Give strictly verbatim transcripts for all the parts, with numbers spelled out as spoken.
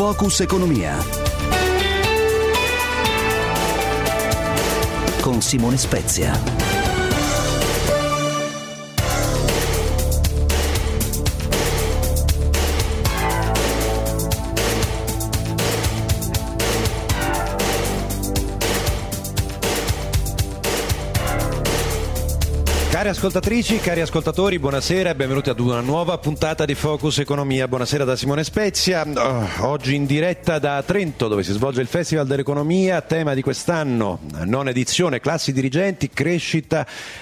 Focus Economia con Simone Spezia. Cari ascoltatrici, cari ascoltatori, buonasera e benvenuti ad una nuova puntata di Focus Economia. Buonasera da Simone Spezia. Oh, oggi in diretta da Trento, dove si svolge il Festival dell'Economia. Tema di quest'anno, nona edizione, classi dirigenti, crescita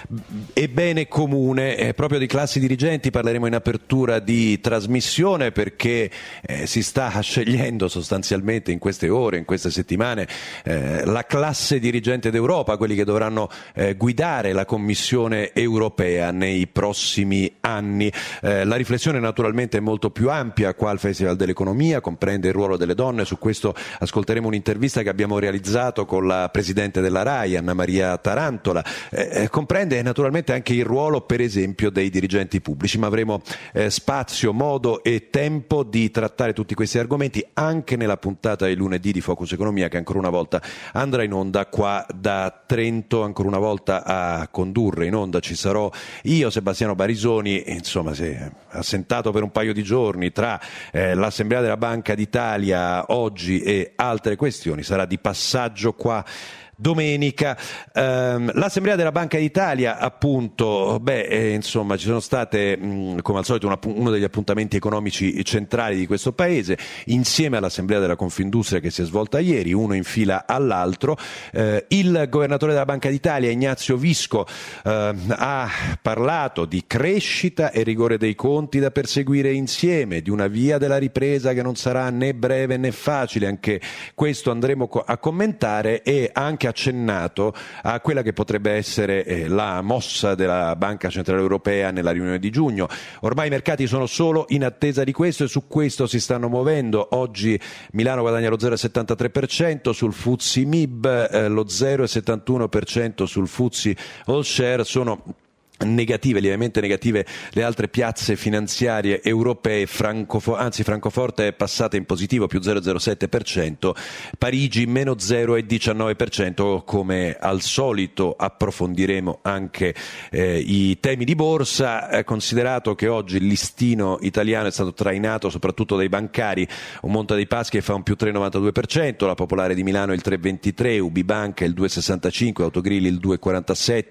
e bene comune. Eh, proprio di classi dirigenti parleremo in apertura di trasmissione, perché eh, si sta scegliendo sostanzialmente in queste ore, in queste settimane, eh, la classe dirigente d'Europa, quelli che dovranno eh, guidare la Commissione europea nei prossimi anni. Eh, la riflessione naturalmente è molto più ampia qua al Festival dell'Economia, comprende il ruolo delle donne. Su questo ascolteremo un'intervista che abbiamo realizzato con la Presidente della RAI, Anna Maria Tarantola. Eh, comprende naturalmente anche il ruolo, per esempio, dei dirigenti pubblici, ma avremo eh, spazio, modo e tempo di trattare tutti questi argomenti anche nella puntata di lunedì di Focus Economia, che ancora una volta andrà in onda qua da Trento. Ancora una volta a condurre in onda ci sarò io, Sebastiano Barisoni, insomma si è assentato per un paio di giorni tra eh, l'Assemblea della Banca d'Italia oggi e altre questioni, sarà di passaggio qua domenica. Um, l'Assemblea della Banca d'Italia, appunto, beh, eh, insomma, ci sono state, mh, come al solito, una, uno degli appuntamenti economici centrali di questo paese, insieme all'Assemblea della Confindustria che si è svolta ieri, uno in fila all'altro. Eh, il governatore della Banca d'Italia, Ignazio Visco, eh, ha parlato di crescita e rigore dei conti da perseguire insieme, di una via della ripresa che non sarà né breve né facile. Anche questo andremo a commentare, e anche accennato a quella che potrebbe essere eh, la mossa della Banca Centrale Europea nella riunione di giugno. Ormai i mercati sono solo in attesa di questo e su questo si stanno muovendo. Oggi Milano guadagna lo zero virgola settantatré per cento, sul F T S E M I B eh, lo zero virgola settantuno per cento sul F T S E All Share. Sono negative, lievemente negative le altre piazze finanziarie europee. Francofo- anzi Francoforte è passata in positivo, più zero virgola zero sette per cento, Parigi meno zero virgola diciannove per cento. Come al solito approfondiremo anche eh, i temi di borsa, eh, considerato che oggi il listino italiano è stato trainato soprattutto dai bancari. Un Monte dei Paschi fa un più tre virgola novantadue per cento, la Popolare di Milano il tre virgola ventitré, U B I Banca il due virgola sessantacinque, Autogrill il due virgola quarantasette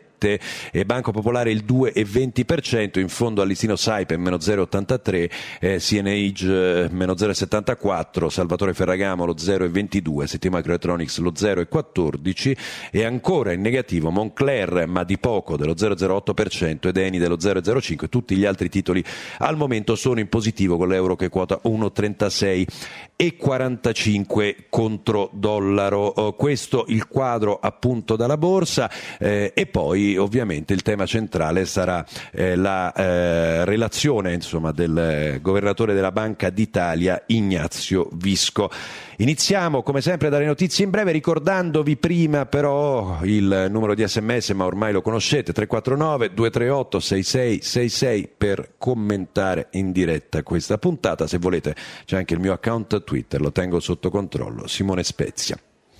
e Banco Popolare il due virgola venti per cento. In fondo al listino Saipem meno zero virgola ottantatré, eh, C N H eh, meno zero virgola settantaquattro, Salvatore Ferragamo lo zero virgola ventidue, Settima Microelectronics lo zero virgola quattordici e ancora in negativo Moncler, ma di poco, dello zero virgola zero otto per cento, ed Eni dello zero virgola zero cinque. Tutti gli altri titoli al momento sono in positivo, con l'euro che quota uno virgola trentasei e quarantacinque contro dollaro. Oh, questo il quadro appunto dalla borsa, eh, e poi ovviamente il tema centrale sarà eh, la eh, relazione insomma del eh, governatore della Banca d'Italia Ignazio Visco. Iniziamo come sempre dalle notizie in breve, ricordandovi prima però il numero di sms, ma ormai lo conoscete, tre quattro nove due tre otto sei sei sei sei per commentare in diretta questa puntata. Se volete c'è anche il mio account Twitter, lo tengo sotto controllo, Simone Spezia.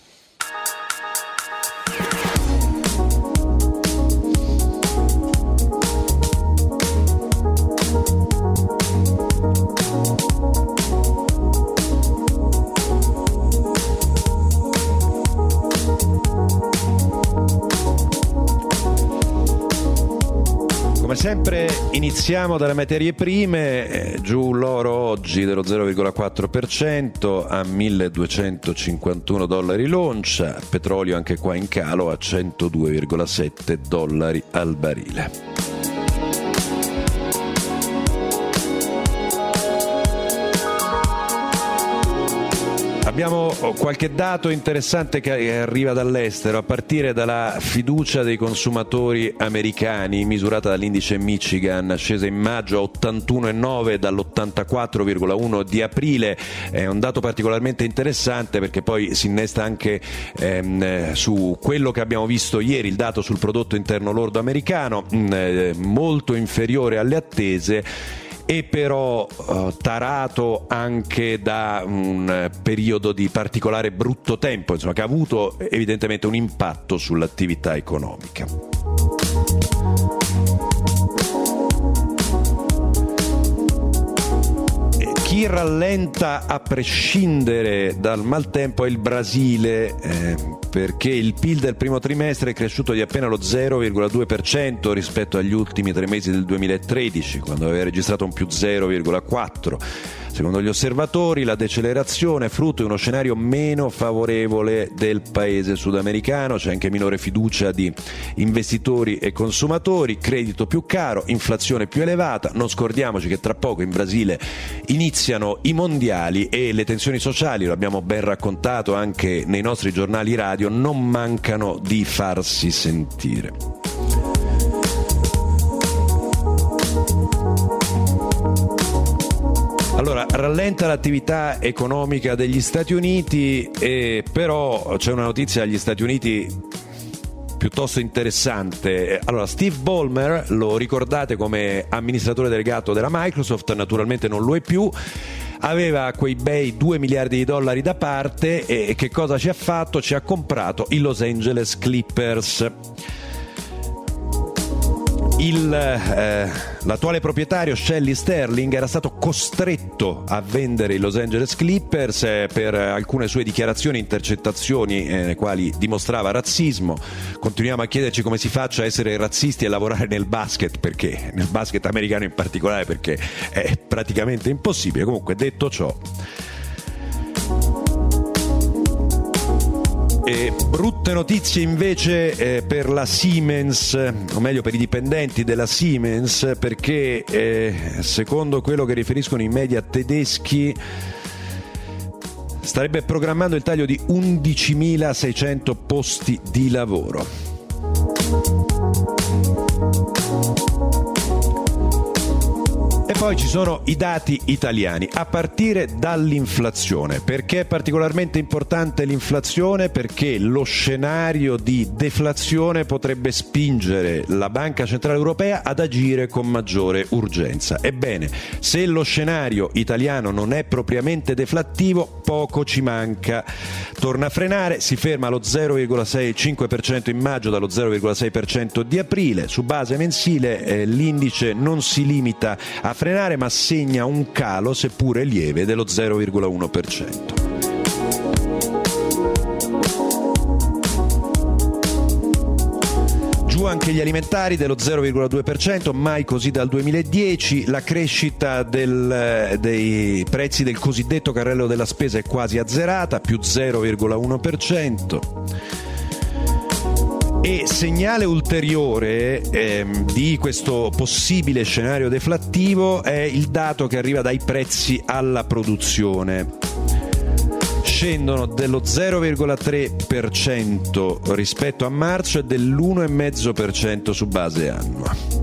Come sempre iniziamo dalle materie prime, eh, giù l'oro oggi dello zero virgola quattro per cento a milleduecentocinquantuno dollari l'oncia, petrolio anche qua in calo a centodue virgola sette dollari al barile. Abbiamo qualche dato interessante che arriva dall'estero, a partire dalla fiducia dei consumatori americani misurata dall'indice Michigan, scesa in maggio a ottantuno virgola nove dall'ottantaquattro virgola uno di aprile. È un dato particolarmente interessante perché poi si innesta anche ehm, su quello che abbiamo visto ieri, il dato sul prodotto interno lordo americano, mh, molto inferiore alle attese. e però uh, tarato anche da un periodo di particolare brutto tempo, insomma, che ha avuto evidentemente un impatto sull'attività economica. Chi rallenta a prescindere dal maltempo è il Brasile, eh, perché il P I L del primo trimestre è cresciuto di appena lo zero virgola due per cento rispetto agli ultimi tre mesi del duemilatredici, quando aveva registrato un più zero virgola quattro. Secondo gli osservatori la decelerazione è frutto di uno scenario meno favorevole del paese sudamericano, c'è anche minore fiducia di investitori e consumatori, credito più caro, inflazione più elevata. Non scordiamoci che tra poco in Brasile iniziano i mondiali e le tensioni sociali, lo abbiamo ben raccontato anche nei nostri giornali radio, non mancano di farsi sentire. Allora, rallenta l'attività economica degli Stati Uniti, e però c'è una notizia agli Stati Uniti piuttosto interessante. Allora, Steve Ballmer, lo ricordate come amministratore delegato della Microsoft, naturalmente non lo è più, aveva quei bei due miliardi di dollari da parte e che cosa ci ha fatto? Ci ha comprato i Los Angeles Clippers. Il, eh, l'attuale proprietario Shelly Sterling era stato costretto a vendere i Los Angeles Clippers eh, per alcune sue dichiarazioni e intercettazioni eh, nelle quali dimostrava razzismo. Continuiamo a chiederci come si faccia a essere razzisti e lavorare nel basket, perché nel basket americano in particolare, perché è praticamente impossibile. Comunque, detto ciò, E brutte notizie invece eh, per la Siemens, o meglio per i dipendenti della Siemens, perché eh, secondo quello che riferiscono i media tedeschi starebbe programmando il taglio di undicimilaseicento posti di lavoro. E poi ci sono i dati italiani, a partire dall'inflazione. Perché è particolarmente importante l'inflazione? Perché lo scenario di deflazione potrebbe spingere la Banca Centrale Europea ad agire con maggiore urgenza. Ebbene, se lo scenario italiano non è propriamente deflattivo, poco ci manca. Torna a frenare, si ferma allo zero virgola sessantacinque per cento in maggio dallo zero virgola sei per cento di aprile. Su base mensile eh, l'indice non si limita a frenare, ma segna un calo, seppure lieve, dello zero virgola uno per cento. Giù anche gli alimentari dello zero virgola due per cento, mai così dal duemiladieci. La crescita del, dei prezzi del cosiddetto carrello della spesa è quasi azzerata, più zero virgola uno per cento. E segnale ulteriore ehm, di questo possibile scenario deflattivo è il dato che arriva dai prezzi alla produzione. Scendono dello zero virgola tre per cento rispetto a marzo e dell'uno virgola cinque per cento su base annua.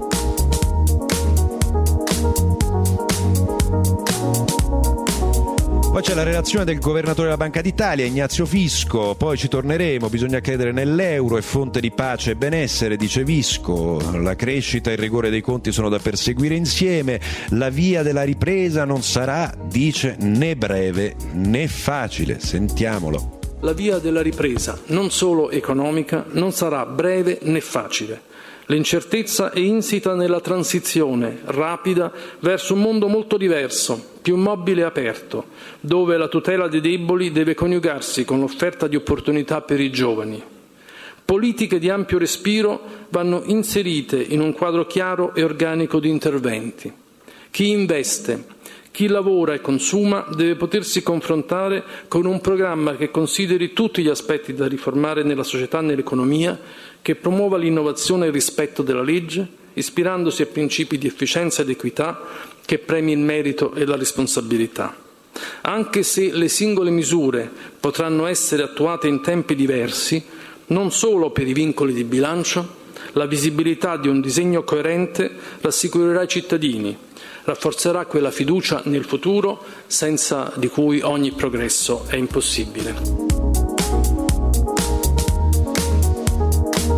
Poi c'è la relazione del governatore della Banca d'Italia, Ignazio Visco, poi ci torneremo, bisogna credere nell'euro, è fonte di pace e benessere, dice Visco, la crescita e il rigore dei conti sono da perseguire insieme, la via della ripresa non sarà, dice, né breve né facile, sentiamolo. La via della ripresa, non solo economica, non sarà breve né facile. L'incertezza è insita nella transizione rapida verso un mondo molto diverso, più mobile e aperto, dove la tutela dei deboli deve coniugarsi con l'offerta di opportunità per i giovani. Politiche di ampio respiro vanno inserite in un quadro chiaro e organico di interventi. Chi investe, chi lavora e consuma deve potersi confrontare con un programma che consideri tutti gli aspetti da riformare nella società e nell'economia, che promuova l'innovazione e il rispetto della legge, ispirandosi a principi di efficienza ed equità, che premi il merito e la responsabilità. Anche se le singole misure potranno essere attuate in tempi diversi, non solo per i vincoli di bilancio, la visibilità di un disegno coerente rassicurerà i cittadini, rafforzerà quella fiducia nel futuro senza di cui ogni progresso è impossibile.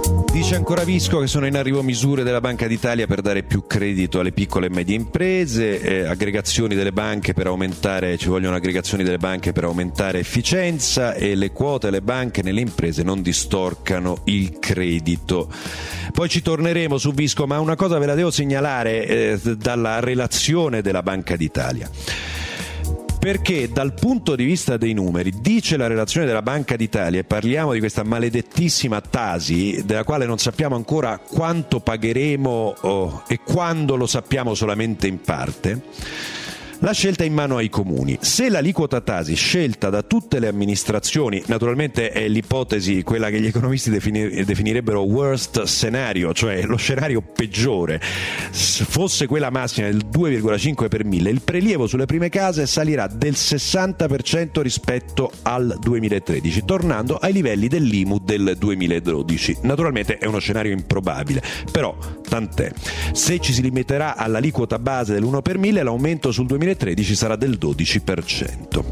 Dice ancora Visco che sono in arrivo misure della Banca d'Italia per dare più credito alle piccole e medie imprese, eh, aggregazioni delle banche per aumentare, ci vogliono aggregazioni delle banche per aumentare efficienza e le quote alle banche nelle imprese non distorcano il credito. Poi ci torneremo su Visco, ma una cosa ve la devo segnalare eh, dalla relazione della Banca d'Italia. Perché dal punto di vista dei numeri, dice la relazione della Banca d'Italia, e parliamo di questa maledettissima Tasi, della quale non sappiamo ancora quanto pagheremo oh, e quando lo sappiamo solamente in parte, la scelta è in mano ai comuni. Se l'aliquota Tasi scelta da tutte le amministrazioni, naturalmente è l'ipotesi, quella che gli economisti defini- definirebbero worst scenario, cioè lo scenario peggiore, fosse quella massima del due virgola cinque per mille, il prelievo sulle prime case salirà del sessanta per cento rispetto al duemilatredici, tornando ai livelli dell'I M U del duemiladodici. Naturalmente è uno scenario improbabile, però tant'è. Se ci si limiterà all'aliquota base dell'uno per mille, l'aumento sul duemilatredici sarà del dodici per cento.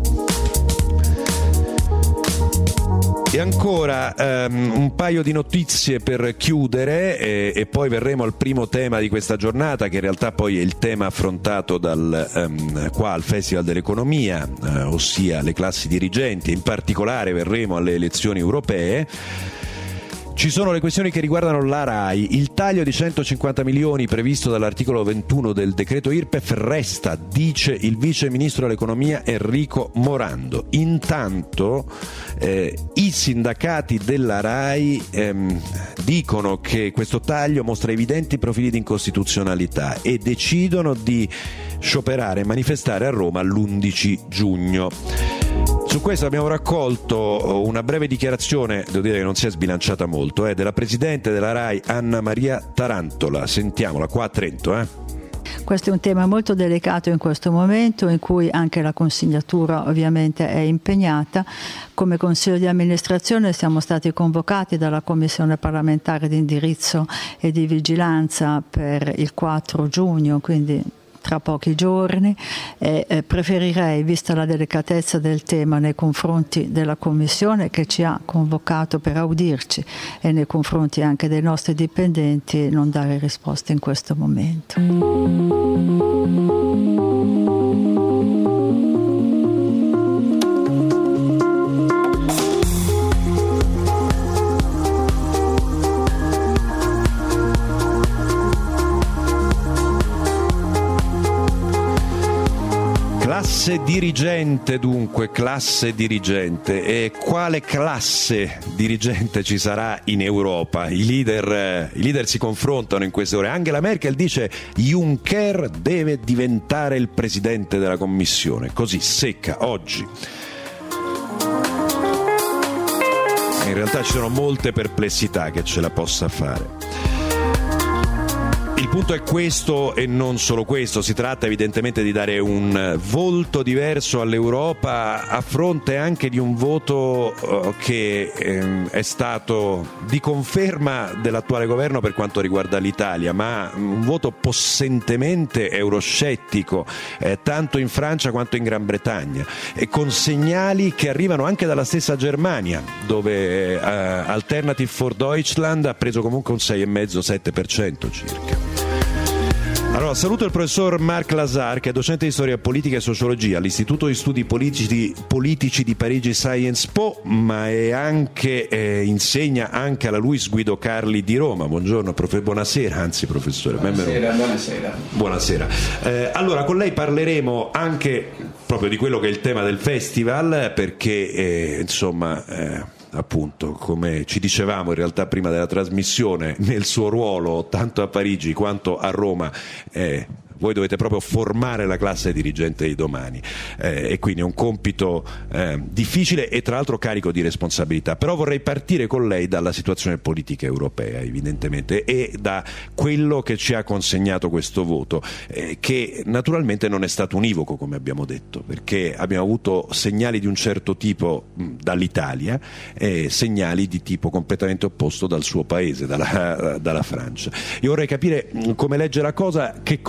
E ancora um, un paio di notizie per chiudere e, e poi verremo al primo tema di questa giornata, che in realtà poi è il tema affrontato dal, um, qua al Festival dell'Economia, uh, ossia le classi dirigenti. In particolare verremo alle elezioni europee. Ci sono le questioni che riguardano la RAI. Il taglio di centocinquanta milioni previsto dall'articolo ventuno del decreto I R P E F resta, dice il vice ministro dell'economia Enrico Morando. Intanto eh, i sindacati della RAI ehm, dicono che questo taglio mostra evidenti profili di incostituzionalità e decidono di scioperare e manifestare a Roma l'undici giugno. Su questo abbiamo raccolto una breve dichiarazione, devo dire che non si è sbilanciata molto, eh, della presidente della RAI Anna Maria Tarantola. Sentiamola qua a Trento. Eh. Questo è un tema molto delicato in questo momento, in cui anche la consigliatura ovviamente è impegnata. Come Consiglio di amministrazione siamo stati convocati dalla Commissione parlamentare di indirizzo e di vigilanza per il quattro giugno, quindi tra pochi giorni, e eh, preferirei, vista la delicatezza del tema nei confronti della Commissione che ci ha convocato per audirci e nei confronti anche dei nostri dipendenti, non dare risposte in questo momento. Classe dirigente dunque, classe dirigente. E quale classe dirigente ci sarà in Europa? I leader, i leader si confrontano in queste ore. Angela Merkel dice Juncker deve diventare il presidente della Commissione, così secca oggi. In realtà ci sono molte perplessità che ce la possa fare. Il punto è questo e non solo questo, si tratta evidentemente di dare un volto diverso all'Europa a fronte anche di un voto uh, che ehm, è stato di conferma dell'attuale governo per quanto riguarda l'Italia, ma un voto possentemente euroscettico, eh, tanto in Francia quanto in Gran Bretagna, e con segnali che arrivano anche dalla stessa Germania, dove eh, Alternative for Deutschland ha preso comunque un sei virgola cinque sette per cento circa. Allora, saluto il professor Marc Lazar, che è docente di storia politica e sociologia all'Istituto di Studi Politici, Politici di Parigi Sciences Po, ma è anche, eh, insegna anche alla Luis Guido Carli di Roma. Buongiorno, prof. Buonasera, anzi professore. Buonasera, buonasera. Buonasera. Eh, allora, con lei parleremo anche proprio di quello che è il tema del festival, perché eh, insomma... Eh, appunto, come ci dicevamo in realtà prima della trasmissione, nel suo ruolo tanto a Parigi quanto a Roma eh, voi dovete proprio formare la classe dirigente di domani, eh, e quindi è un compito eh, difficile e tra l'altro carico di responsabilità. Però vorrei partire con lei dalla situazione politica europea, evidentemente, e da quello che ci ha consegnato questo voto, eh, che naturalmente non è stato univoco, come abbiamo detto, perché abbiamo avuto segnali di un certo tipo mh, dall'Italia e segnali di tipo completamente opposto dal suo paese, dalla, dalla Francia. Io vorrei capire mh, come legge la cosa, che cosa pensa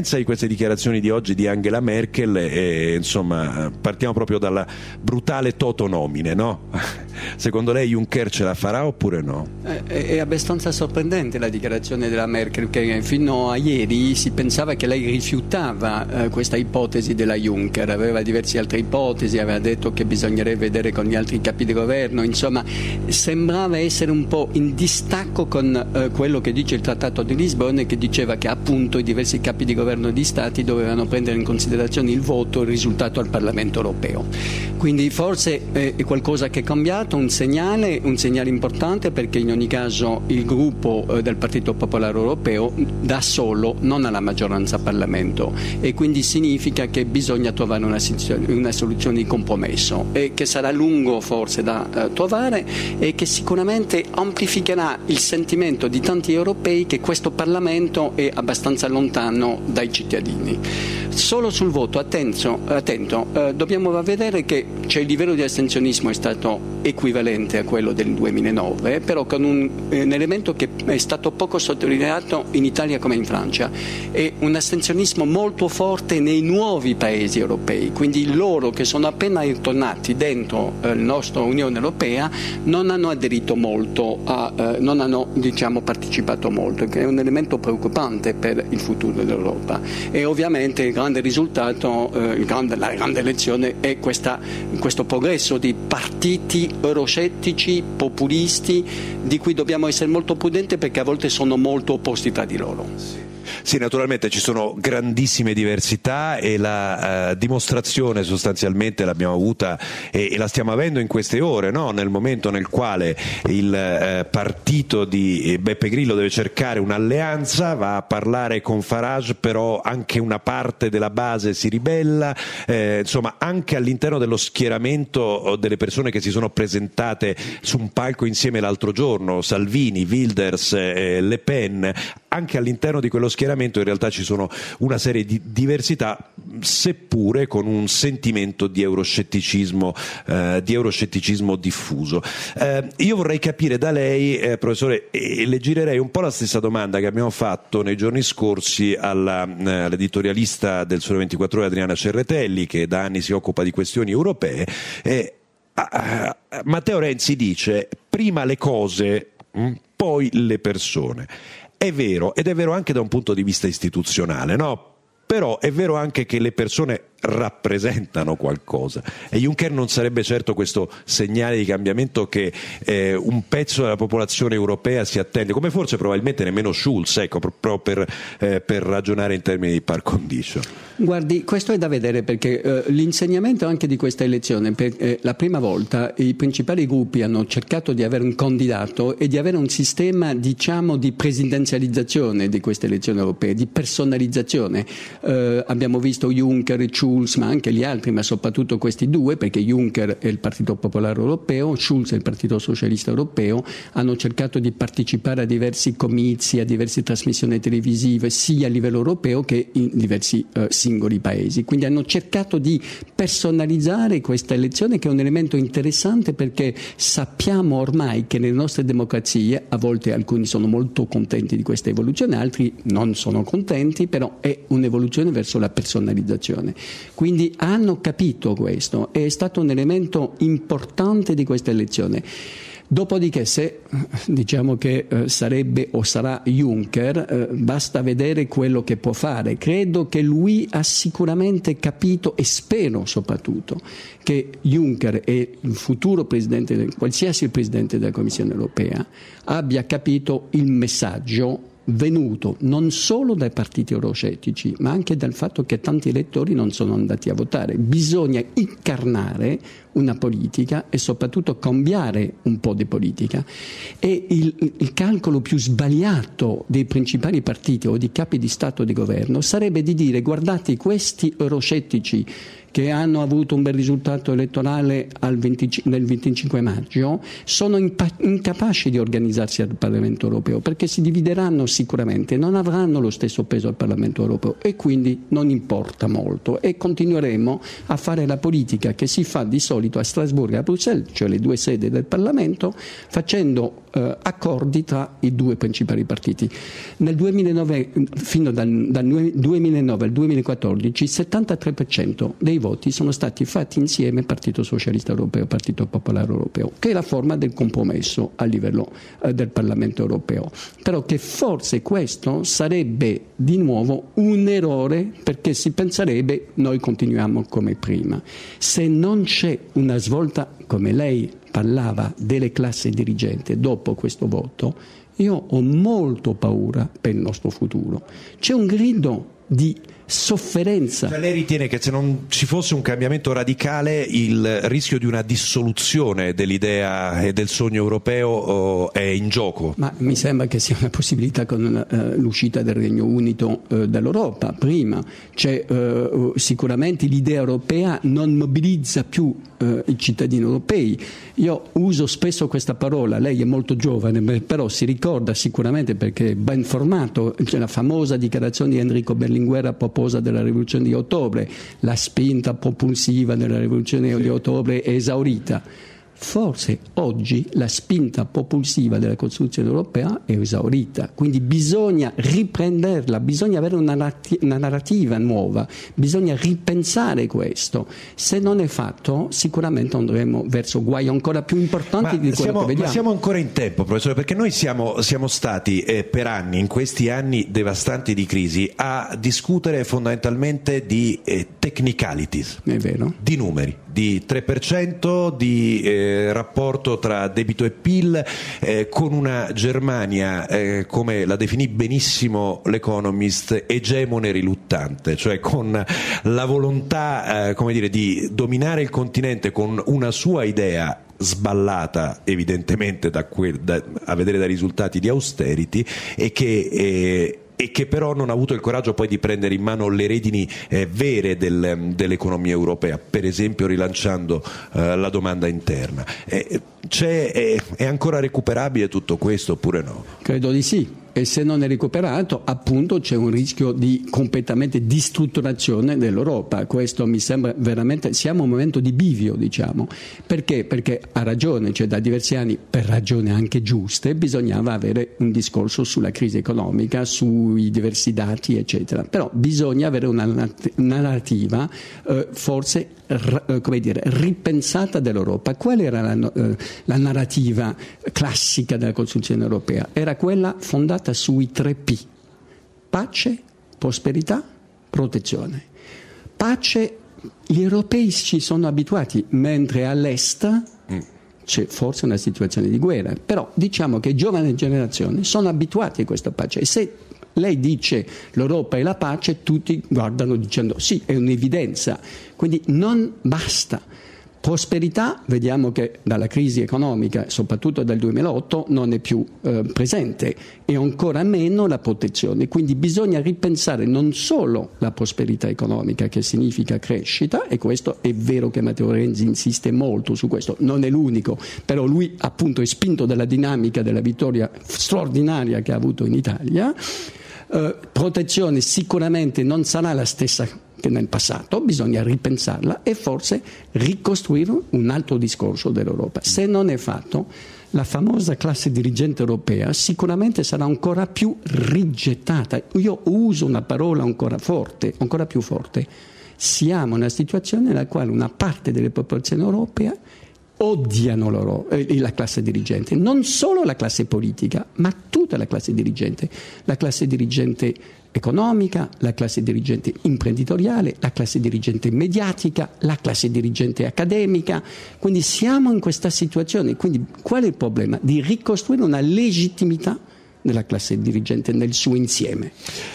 pensa di queste dichiarazioni di oggi di Angela Merkel? E, insomma, partiamo proprio dalla brutale totonomine, no? Secondo lei Juncker ce la farà oppure no? È, è abbastanza sorprendente la dichiarazione della Merkel, che fino a ieri si pensava che lei rifiutava eh, questa ipotesi della Juncker, aveva diverse altre ipotesi, aveva detto che bisognerebbe vedere con gli altri capi di governo, insomma sembrava essere un po' in distacco con eh, quello che dice il Trattato di Lisbona, che diceva che appunto i diversi capi di governo di Stati dovevano prendere in considerazione il voto, il risultato al Parlamento europeo. Quindi forse eh, è qualcosa che è cambiato, un segnale, un segnale importante, perché in ogni caso il gruppo eh, del Partito Popolare Europeo da solo non ha la maggioranza al Parlamento, e quindi significa che bisogna trovare una, una soluzione di compromesso, e che sarà lungo forse da eh, trovare, e che sicuramente amplificherà il sentimento di tanti europei che questo Parlamento è abbastanza lontano dai cittadini. Solo sul voto, attento, attento eh, dobbiamo vedere che cioè, il livello di astensionismo è stato equivalente a quello del duemilanove, però con un, eh, un elemento che è stato poco sottolineato in Italia come in Francia, è un astensionismo molto forte nei nuovi paesi europei, quindi loro che sono appena ritornati dentro eh, la nostra Unione Europea non hanno aderito molto, a, eh, non hanno diciamo, partecipato molto, che è un elemento preoccupante per il futuro dell'Europa. E ovviamente il grande risultato, eh, il grande, la grande lezione è questa, questo progresso di partiti euroscettici, populisti, di cui dobbiamo essere molto prudenti, perché a volte sono molto opposti tra di loro. Sì. Sì, naturalmente ci sono grandissime diversità, e la eh, dimostrazione sostanzialmente l'abbiamo avuta e, e la stiamo avendo in queste ore, no? Nel momento nel quale il eh, partito di Beppe Grillo deve cercare un'alleanza, va a parlare con Farage, però anche una parte della base si ribella, eh, insomma anche all'interno dello schieramento delle persone che si sono presentate su un palco insieme l'altro giorno, Salvini, Wilders, eh, Le Pen, anche all'interno di quello schieramento in realtà ci sono una serie di diversità, seppure con un sentimento di euroscetticismo, eh, di euroscetticismo diffuso. Eh, io vorrei capire da lei, eh, professore, e le girerei un po' la stessa domanda che abbiamo fatto nei giorni scorsi alla, eh, all'editorialista del Sole ventiquattro Ore Adriana Cerretelli, che da anni si occupa di questioni europee. Eh, eh, Matteo Renzi dice: prima le cose, mh, poi le persone. È vero, ed è vero anche da un punto di vista istituzionale, no? Però è vero anche che le persone rappresentano qualcosa, e Juncker non sarebbe certo questo segnale di cambiamento che eh, un pezzo della popolazione europea si attende, come forse probabilmente nemmeno Schulz, ecco, proprio per, eh, per ragionare in termini di par condicio. Guardi, questo è da vedere, perché eh, l'insegnamento anche di questa elezione, per eh, la prima volta i principali gruppi hanno cercato di avere un candidato e di avere un sistema, diciamo, di presidenzializzazione di queste elezioni europee, di personalizzazione. Eh, abbiamo visto Juncker e Schulz, ma anche gli altri, ma soprattutto questi due, perché Juncker è il Partito Popolare Europeo, Schulz è il Partito Socialista Europeo, hanno cercato di partecipare a diversi comizi, a diverse trasmissioni televisive, sia a livello europeo che in diversi eh, singoli paesi. Quindi hanno cercato di personalizzare questa elezione, che è un elemento interessante, perché sappiamo ormai che nelle nostre democrazie, a volte alcuni sono molto contenti di questa evoluzione, altri non sono contenti, però è un'evoluzione verso la personalizzazione. Quindi hanno capito questo, è stato un elemento importante di questa elezione. Dopodiché, se diciamo che eh, sarebbe o sarà Juncker, eh, basta vedere quello che può fare. Credo che lui ha sicuramente capito, e spero soprattutto che Juncker e il futuro presidente, qualsiasi il presidente della Commissione europea, abbia capito il messaggio venuto non solo dai partiti euroscettici, ma anche dal fatto che tanti elettori non sono andati a votare. Bisogna incarnare una politica e soprattutto cambiare un po' di politica. E il, il calcolo più sbagliato dei principali partiti o di capi di Stato e di governo sarebbe di dire: guardate, questi euroscettici che hanno avuto un bel risultato elettorale al venti, nel venticinque maggio sono impa- incapaci di organizzarsi al Parlamento europeo, perché si divideranno sicuramente, non avranno lo stesso peso al Parlamento europeo, e quindi non importa molto, e continueremo a fare la politica che si fa di solito a Strasburgo e a Bruxelles, cioè le due sedi del Parlamento, facendo eh, accordi tra i due principali partiti. Nel duemilanove, fino dal, dal duemilanove al duemilaquattordici, il settantatré per cento dei voti sono stati fatti insieme Partito Socialista Europeo e Partito Popolare Europeo, che è la forma del compromesso a livello eh, del Parlamento Europeo. Però che forse questo sarebbe di nuovo un errore, perché si penserebbe noi continuiamo come prima. Se non c'è una svolta, come lei parlava, delle classi dirigenti dopo questo voto, io ho molto paura per il nostro futuro. C'è un grido di sofferenza. Cioè, lei ritiene che se non ci fosse un cambiamento radicale il rischio di una dissoluzione dell'idea e del sogno europeo oh, è in gioco? Ma mi sembra che sia una possibilità con uh, l'uscita del Regno Unito uh, dall'Europa. Prima c'è uh, sicuramente l'idea europea non mobilizza più uh, i cittadini europei. Io uso spesso questa parola, lei è molto giovane, però si ricorda sicuramente perché è ben formato, c'è la famosa dichiarazione di Enrico Berlinguer a proposito della rivoluzione di ottobre, la spinta propulsiva della rivoluzione sì. di ottobre è esaurita. Forse oggi la spinta propulsiva della Costituzione europea è esaurita, quindi bisogna riprenderla, bisogna avere una narrativa nuova, bisogna ripensare questo. Se non è fatto, sicuramente andremo verso guai ancora più importanti ma di quello siamo, che vediamo. Ma siamo ancora in tempo, professore, perché noi siamo, siamo stati eh, per anni, in questi anni devastanti di crisi, a discutere fondamentalmente di eh, technicalities, è vero. Di numeri, di tre per cento, di eh, rapporto tra debito e P I L, eh, con una Germania, eh, come la definì benissimo l'Economist, egemone riluttante, cioè con la volontà eh, come dire, di dominare il continente con una sua idea sballata evidentemente da que- da, a vedere dai risultati di austerity, e che eh, e che però non ha avuto il coraggio poi di prendere in mano le redini eh, vere del, dell'economia europea, per esempio rilanciando eh, la domanda interna. Eh, c'è, è, è ancora recuperabile tutto questo oppure no? Credo di sì. E se non è recuperato, appunto, c'è un rischio di completamente distrutturazione dell'Europa. Questo mi sembra veramente, siamo a un momento di bivio, diciamo. Perché? Perché ha ragione, cioè da diversi anni, per ragioni anche giuste, bisognava avere un discorso sulla crisi economica, sui diversi dati, eccetera. Però bisogna avere una narrativa eh, forse r- come dire, ripensata dell'Europa. Qual era la, eh, la narrativa classica della Costituzione europea? Era quella fondata sui tre P: pace, prosperità, protezione. Pace, gli europei ci sono abituati, mentre all'est mm. c'è forse una situazione di guerra, però diciamo che giovani generazioni sono abituati a questa pace, e se lei dice l'Europa è la pace, tutti guardano dicendo sì, è un'evidenza, quindi non basta. Prosperità, vediamo che dalla crisi economica, soprattutto dal duemilaotto, non è più eh, presente, e ancora meno la protezione. Quindi bisogna ripensare non solo la prosperità economica, che significa crescita, e questo è vero che Matteo Renzi insiste molto su questo, non è l'unico, però lui appunto è spinto dalla dinamica della vittoria straordinaria che ha avuto in Italia. Eh, protezione sicuramente non sarà la stessa che nel passato, bisogna ripensarla e forse ricostruire un altro discorso dell'Europa. Se non è fatto, la famosa classe dirigente europea sicuramente sarà ancora più rigettata. Io uso una parola ancora forte, ancora più forte. Siamo in una situazione nella quale una parte delle popolazioni europee odiano loro, eh, la classe dirigente, non solo la classe politica, ma tutta la classe dirigente, la classe dirigente economica, la classe dirigente imprenditoriale, la classe dirigente mediatica, la classe dirigente accademica. Quindi siamo in questa situazione. Quindi qual è il problema? Di ricostruire una legittimità della classe dirigente nel suo insieme.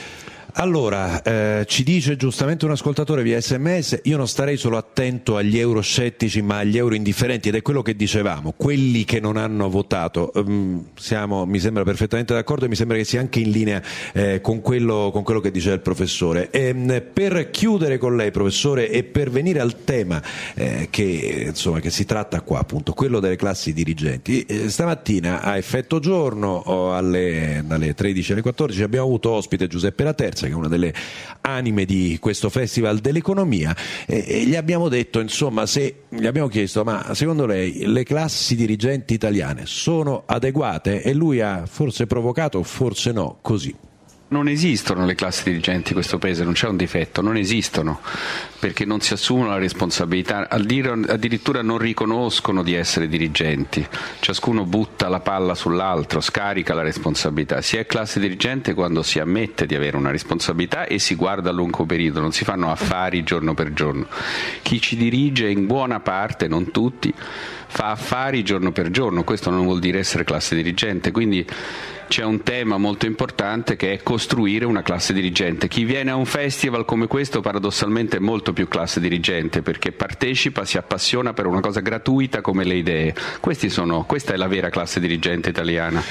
Allora, eh, ci dice giustamente un ascoltatore via sms, io non starei solo attento agli euroscettici ma agli euro indifferenti, ed è quello che dicevamo, quelli che non hanno votato. Um, siamo, mi sembra perfettamente d'accordo, e mi sembra che sia anche in linea eh, con, quello, con quello che diceva il professore. E, per chiudere con lei, professore, e per venire al tema eh, che, insomma, che si tratta qua, appunto, quello delle classi dirigenti, eh, stamattina a Effetto Giorno alle, dalle tredici alle quattordici abbiamo avuto ospite Giuseppe Laterza, Terza, che è una delle anime di questo Festival dell'Economia, e, e gli abbiamo detto, insomma, se gli abbiamo chiesto: ma secondo lei le classi dirigenti italiane sono adeguate? E lui ha forse provocato, forse no, così. Non esistono le classi dirigenti in questo paese, non c'è un difetto, non esistono, perché non si assumono la responsabilità, addirittura non riconoscono di essere dirigenti, ciascuno butta la palla sull'altro, scarica la responsabilità. Si è classe dirigente quando si ammette di avere una responsabilità e si guarda a lungo periodo, non si fanno affari giorno per giorno. Chi ci dirige, in buona parte, non tutti, fa affari giorno per giorno, questo non vuol dire essere classe dirigente, quindi c'è un tema molto importante che è costruire una classe dirigente. Chi viene a un festival come questo paradossalmente è molto più classe dirigente, perché partecipa, si appassiona per una cosa gratuita come le idee. Questi sono, questa è la vera classe dirigente italiana.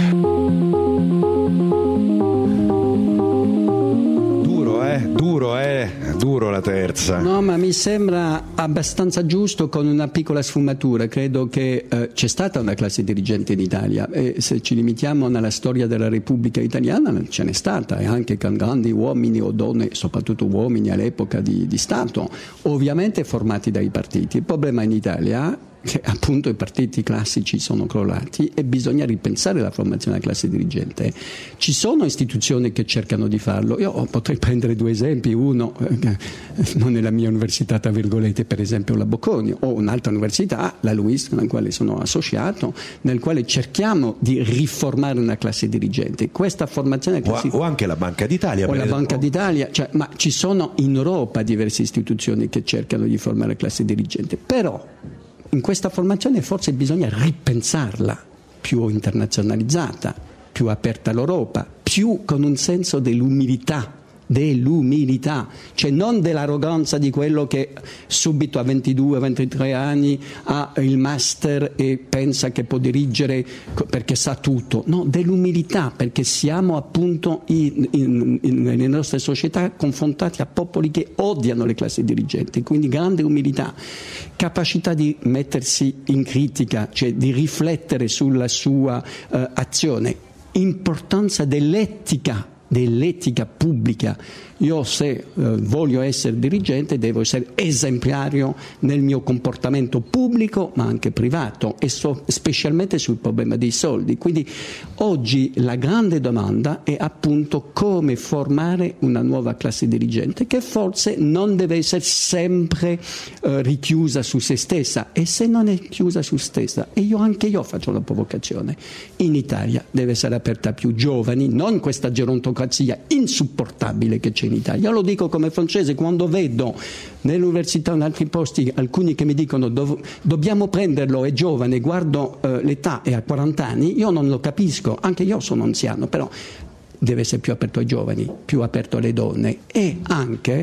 Duro, eh? Duro, eh? Duro la Terza. No, ma mi sembra abbastanza giusto, con una piccola sfumatura. Credo che eh, c'è stata una classe dirigente in Italia, e se ci limitiamo nella storia della Repubblica Italiana ce n'è stata, e anche con grandi uomini o donne, soprattutto uomini all'epoca di, di Stato, ovviamente formati dai partiti. Il problema in Italia che appunto i partiti classici sono crollati e bisogna ripensare la formazione della classe dirigente. Ci sono istituzioni che cercano di farlo. Io potrei prendere due esempi: uno eh, non è la mia università, tra virgolette, per esempio la Bocconi, o un'altra università, la LUISS, nella quale sono associato, nel quale cerchiamo di riformare una classe dirigente. Questa formazione o, o anche la Banca d'Italia, o la Banca d'Italia, cioè, ma ci sono in Europa diverse istituzioni che cercano di formare la classe dirigente, però in questa formazione forse bisogna ripensarla, più internazionalizzata, più aperta all'Europa, più con un senso dell'umiltà, dell'umiltà, cioè non dell'arroganza di quello che subito a ventidue ventitré anni ha il master e pensa che può dirigere perché sa tutto. No, dell'umiltà, perché siamo appunto in, in, in, nelle nostre società confrontati a popoli che odiano le classi dirigenti, quindi grande umiltà, capacità di mettersi in critica, cioè di riflettere sulla sua uh, azione, importanza dell'etica, dell'etica pubblica. Io se eh, voglio essere dirigente devo essere esemplario nel mio comportamento pubblico ma anche privato, e so, specialmente sul problema dei soldi. Quindi oggi la grande domanda è appunto come formare una nuova classe dirigente che forse non deve essere sempre eh, richiusa su se stessa, e se non è chiusa su se stessa, e io anche io faccio la provocazione, in Italia deve essere aperta a più giovani, non questa gerontocrazia insupportabile che c'è in Italia. Io lo dico come francese, quando vedo nell'università o in altri posti alcuni che mi dicono dov- dobbiamo prenderlo, è giovane, guardo eh, l'età è a quaranta anni, io non lo capisco, anche io sono anziano, però deve essere più aperto ai giovani, più aperto alle donne, e anche,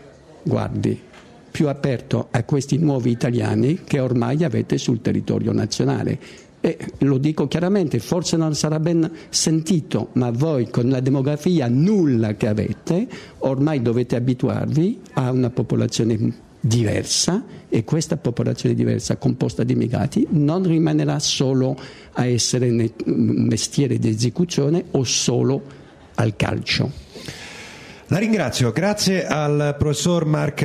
guardi, più aperto a questi nuovi italiani che ormai avete sul territorio nazionale. E lo dico chiaramente, forse non sarà ben sentito, ma voi con la demografia nulla che avete ormai dovete abituarvi a una popolazione diversa, e questa popolazione diversa composta di immigrati non rimanerà solo a essere ne- mestiere di esecuzione o solo al calcio. La ringrazio, grazie al professor Marc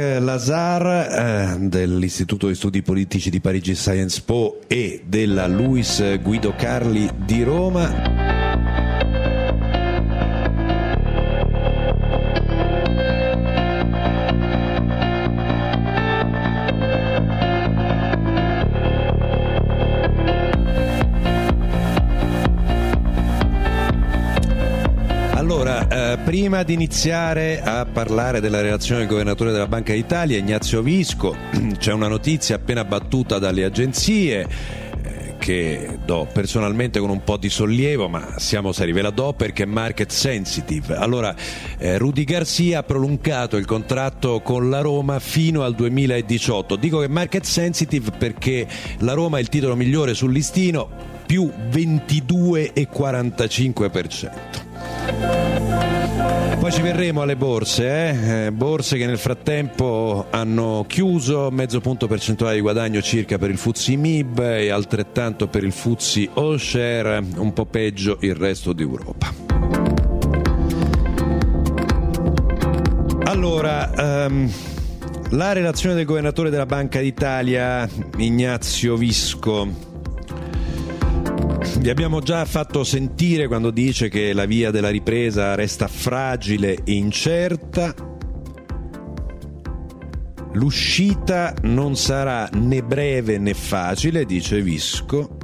Lazare eh, dell'Istituto di Studi Politici di Parigi Sciences Po e della LUISS Guido Carli di Roma. Allora, eh, prima di iniziare a parlare della relazione del governatore della Banca d'Italia, Ignazio Visco, c'è una notizia appena battuta dalle agenzie eh, che do personalmente con un po' di sollievo, ma siamo seri, ve la do perché è market sensitive. Allora, eh, Rudy Garcia ha prolungato il contratto con la Roma fino al duemiladiciotto. Dico che è market sensitive perché la Roma è il titolo migliore sul listino, più ventidue virgola quarantacinque per cento. Poi ci verremo alle borse, eh? Eh, borse che nel frattempo hanno chiuso, mezzo punto percentuale di guadagno circa per il F T S E M I B e altrettanto per il F T S E All Share, un po' peggio il resto d'Europa. Allora, um, la relazione del governatore della Banca d'Italia, Ignazio Visco, vi abbiamo già fatto sentire quando dice che la via della ripresa resta fragile e incerta. L'uscita non sarà né breve né facile, dice Visco.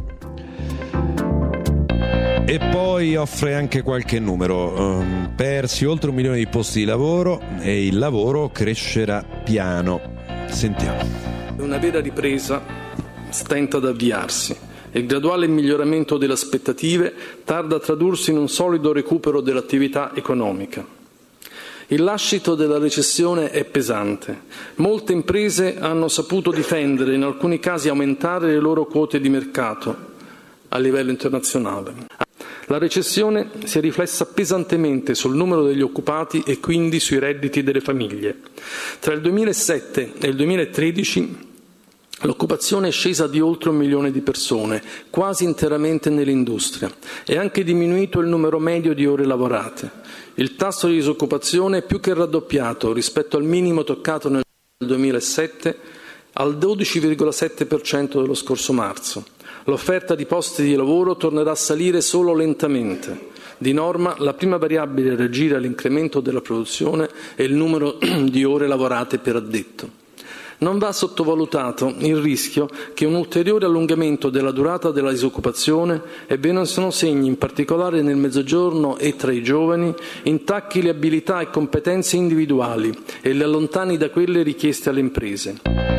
E poi offre anche qualche numero, um, persi oltre un milione di posti di lavoro e il lavoro crescerà piano. Sentiamo. Una vera ripresa stenta ad avviarsi e il graduale miglioramento delle aspettative tarda a tradursi in un solido recupero dell'attività economica. Il lascito della recessione è pesante. Molte imprese hanno saputo difendere e in alcuni casi aumentare le loro quote di mercato a livello internazionale. La recessione si è riflessa pesantemente sul numero degli occupati e quindi sui redditi delle famiglie. Tra il duemilasette e il duemilatredici l'occupazione è scesa di oltre un milione di persone, quasi interamente nell'industria. È anche diminuito il numero medio di ore lavorate. Il tasso di disoccupazione è più che raddoppiato rispetto al minimo toccato nel duemilasette al dodici virgola sette per cento dello scorso marzo. L'offerta di posti di lavoro tornerà a salire solo lentamente. Di norma, la prima variabile a reagire all'incremento della produzione è il numero di ore lavorate per addetto. Non va sottovalutato il rischio che un ulteriore allungamento della durata della disoccupazione, e ve ne sono segni in particolare nel Mezzogiorno e tra i giovani, intacchi le abilità e competenze individuali e le allontani da quelle richieste alle imprese.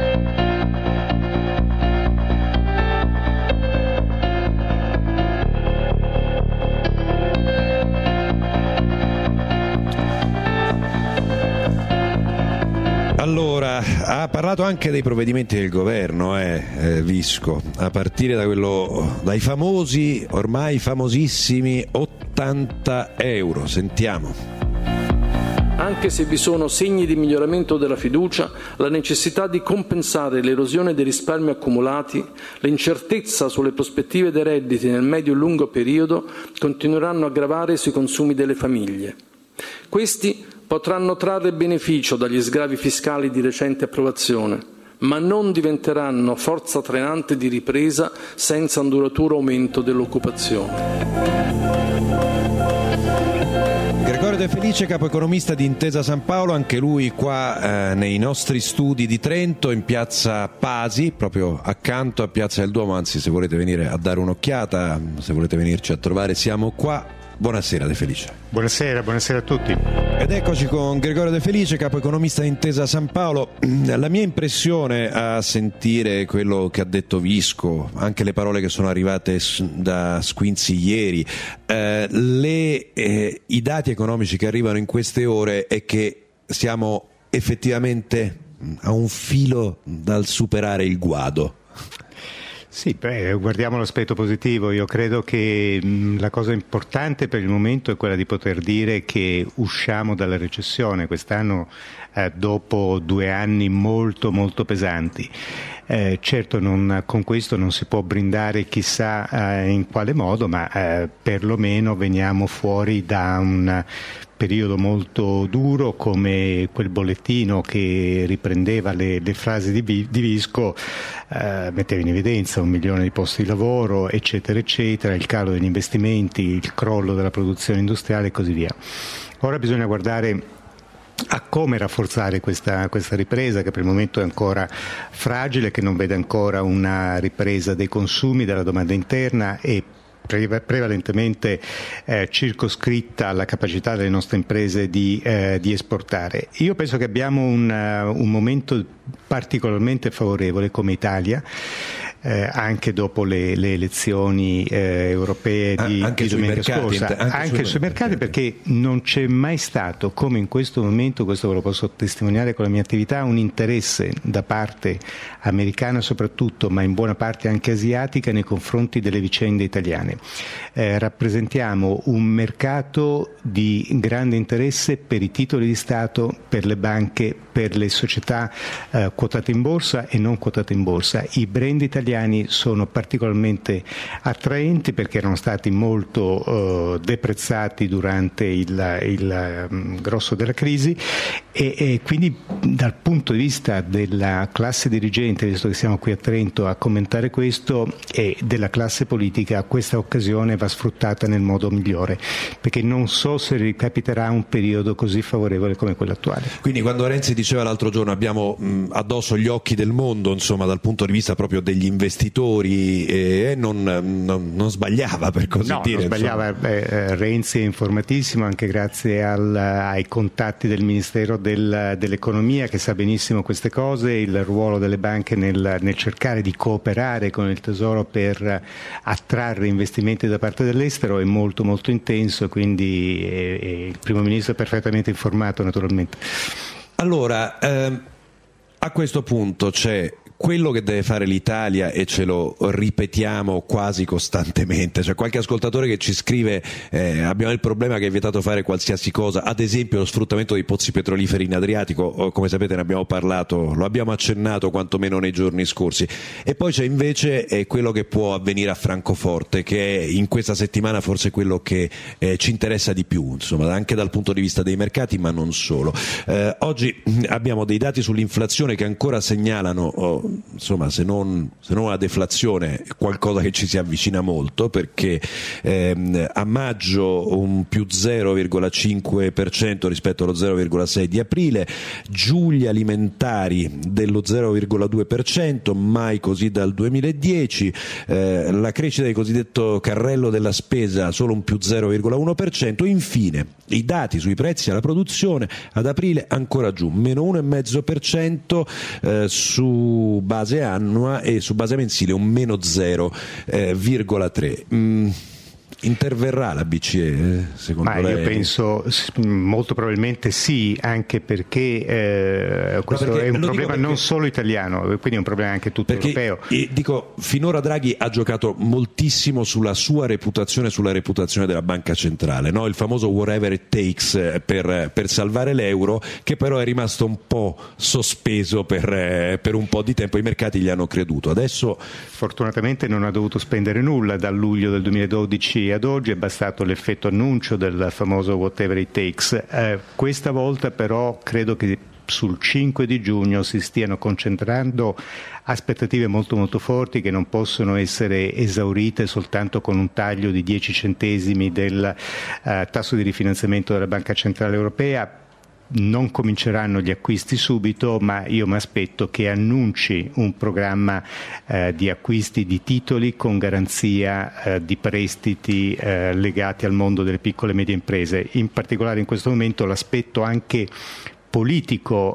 Allora, ha parlato anche dei provvedimenti del governo, eh, eh, Visco, a partire da quello, dai famosi, ormai famosissimi ottanta euro. Sentiamo. Anche se vi sono segni di miglioramento della fiducia, la necessità di compensare l'erosione dei risparmi accumulati, l'incertezza sulle prospettive dei redditi nel medio e lungo periodo continueranno a gravare sui consumi delle famiglie. Questi potranno trarre beneficio dagli sgravi fiscali di recente approvazione, ma non diventeranno forza trainante di ripresa senza un duraturo aumento dell'occupazione. Gregorio De Felice, capo economista di Intesa San Paolo, anche lui qua eh, nei nostri studi di Trento, in piazza Pasi, proprio accanto a Piazza del Duomo, anzi se volete venire a dare un'occhiata, se volete venirci a trovare siamo qua. Buonasera De Felice. Buonasera, buonasera a tutti. Ed eccoci con Gregorio De Felice, capo economista di Intesa San Paolo. La mia impressione a sentire quello che ha detto Visco, anche le parole che sono arrivate da Squinzi ieri, eh, le, eh, i dati economici che arrivano in queste ore è che siamo effettivamente a un filo dal superare il guado. Sì, beh, guardiamo l'aspetto positivo. Io credo che mh, la cosa importante per il momento è quella di poter dire che usciamo dalla recessione quest'anno, eh, dopo due anni molto molto pesanti. Eh, certo non, con questo non si può brindare chissà eh, in quale modo, ma eh, perlomeno veniamo fuori da un periodo molto duro, come quel bollettino che riprendeva le, le frasi di, di Visco, eh, metteva in evidenza un milione di posti di lavoro, eccetera, eccetera, il calo degli investimenti, il crollo della produzione industriale e così via. Ora bisogna guardare a come rafforzare questa, questa ripresa, che per il momento è ancora fragile, che non vede ancora una ripresa dei consumi, della domanda interna e prevalentemente eh, circoscritta alla capacità delle nostre imprese di, eh, di esportare. Io penso che abbiamo un, uh, un momento particolarmente favorevole come Italia, eh, anche dopo le, le elezioni eh, europee di, anche di domenica mercati, scorsa, anche, anche sui sui mercati, perché non c'è mai stato come in questo momento, questo ve lo posso testimoniare con la mia attività, un interesse da parte americana soprattutto, ma in buona parte anche asiatica, nei confronti delle vicende italiane. Eh, rappresentiamo un mercato di grande interesse per i titoli di Stato, per le banche, per le società eh, quotate in borsa e non quotate in borsa. I brand italiani italiani sono particolarmente attraenti perché erano stati molto uh, deprezzati durante il, il um, grosso della crisi e, e quindi dal punto di vista della classe dirigente, visto che siamo qui a Trento a commentare questo, e della classe politica, questa occasione va sfruttata nel modo migliore, perché non so se ricapiterà un periodo così favorevole come quello attuale. Quindi quando Renzi diceva l'altro giorno abbiamo mh, addosso gli occhi del mondo, insomma, dal punto di vista proprio degli investitori, eh, non, non, non sbagliava, per così no, dire. Non sbagliava, eh, Renzi è informatissimo anche grazie al, ai contatti del Ministero del, dell'Economia, che sa benissimo queste cose, il ruolo delle banche nel, nel cercare di cooperare con il Tesoro per attrarre investimenti da parte dell'estero è molto molto intenso, quindi è, è il Primo Ministro è perfettamente informato naturalmente. Allora, ehm, a questo punto c'è quello che deve fare l'Italia e ce lo ripetiamo quasi costantemente. C'è qualche ascoltatore che ci scrive eh, abbiamo il problema che è vietato fare qualsiasi cosa, ad esempio lo sfruttamento dei pozzi petroliferi in Adriatico, come sapete ne abbiamo parlato, lo abbiamo accennato quantomeno nei giorni scorsi, e poi c'è invece eh, quello che può avvenire a Francoforte, che è in questa settimana forse quello che eh, ci interessa di più, insomma, anche dal punto di vista dei mercati, ma non solo. Eh, oggi abbiamo dei dati sull'inflazione che ancora segnalano oh, insomma, se non, se non una deflazione, qualcosa che ci si avvicina molto, perché ehm, a maggio un più zero virgola cinque per cento rispetto allo zero virgola sei di aprile, giù gli alimentari dello zero virgola due per cento, mai così dal duemiladieci, eh, la crescita del cosiddetto carrello della spesa solo un più zero virgola uno per cento, infine i dati sui prezzi alla produzione ad aprile ancora giù, meno uno virgola cinque per cento eh, su base annua e su base mensile un meno zero virgola tre. Mm. Interverrà la B C E secondo Ma lei? Io penso molto probabilmente sì, anche perché eh, questo no, perché, è un problema perché, non solo italiano, quindi è un problema anche tutto perché, europeo. E dico, finora Draghi ha giocato moltissimo sulla sua reputazione, sulla reputazione della banca centrale, no? Il famoso whatever it takes per, per salvare l'euro, che però è rimasto un po' sospeso per, per un po' di tempo, i mercati gli hanno creduto. Adesso fortunatamente non ha dovuto spendere nulla dal luglio del duemiladodici ad oggi, è bastato l'effetto annuncio del famoso whatever it takes. Eh, questa volta però credo che sul cinque di giugno si stiano concentrando aspettative molto molto forti che non possono essere esaurite soltanto con un taglio di dieci centesimi del eh, tasso di rifinanziamento della Banca Centrale Europea. Non cominceranno gli acquisti subito, ma io mi aspetto che annunci un programma eh, di acquisti di titoli con garanzia eh, di prestiti eh, legati al mondo delle piccole e medie imprese. In particolare in questo momento l'aspetto anche politico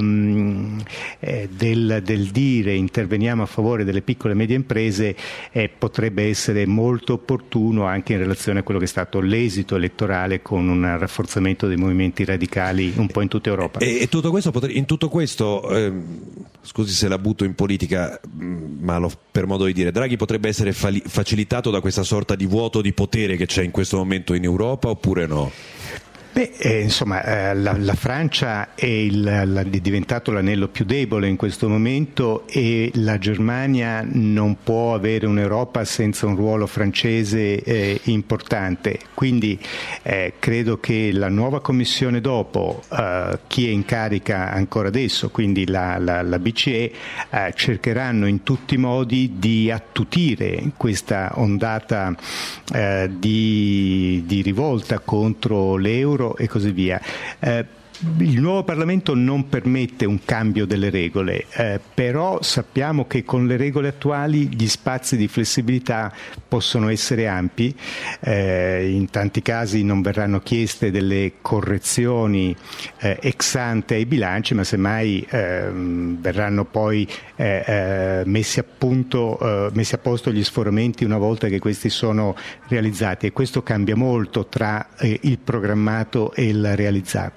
um, eh, del, del dire interveniamo a favore delle piccole e medie imprese eh, potrebbe essere molto opportuno anche in relazione a quello che è stato l'esito elettorale, con un rafforzamento dei movimenti radicali un po' in tutta Europa. E, e tutto questo, in tutto questo ehm, scusi se la butto in politica, ma lo, per modo di dire, Draghi potrebbe essere fali, facilitato da questa sorta di vuoto di potere che c'è in questo momento in Europa, oppure no? Beh, eh, insomma, eh, la, la Francia è, il, la, è diventato l'anello più debole in questo momento e la Germania non può avere un'Europa senza un ruolo francese eh, importante. Quindi eh, credo che la nuova Commissione dopo, eh, chi è in carica ancora adesso, quindi la, la, la B C E, eh, cercheranno in tutti i modi di attutire questa ondata eh, di, di rivolta contro l'euro e così via. Eh, il nuovo Parlamento non permette un cambio delle regole, eh, però sappiamo che con le regole attuali gli spazi di flessibilità possono essere ampi, eh, in tanti casi non verranno chieste delle correzioni eh, ex ante ai bilanci, ma semmai eh, verranno poi eh, eh, messi a punto, eh, messi a posto gli sforamenti una volta che questi sono realizzati, e questo cambia molto tra eh, il programmato e il realizzato.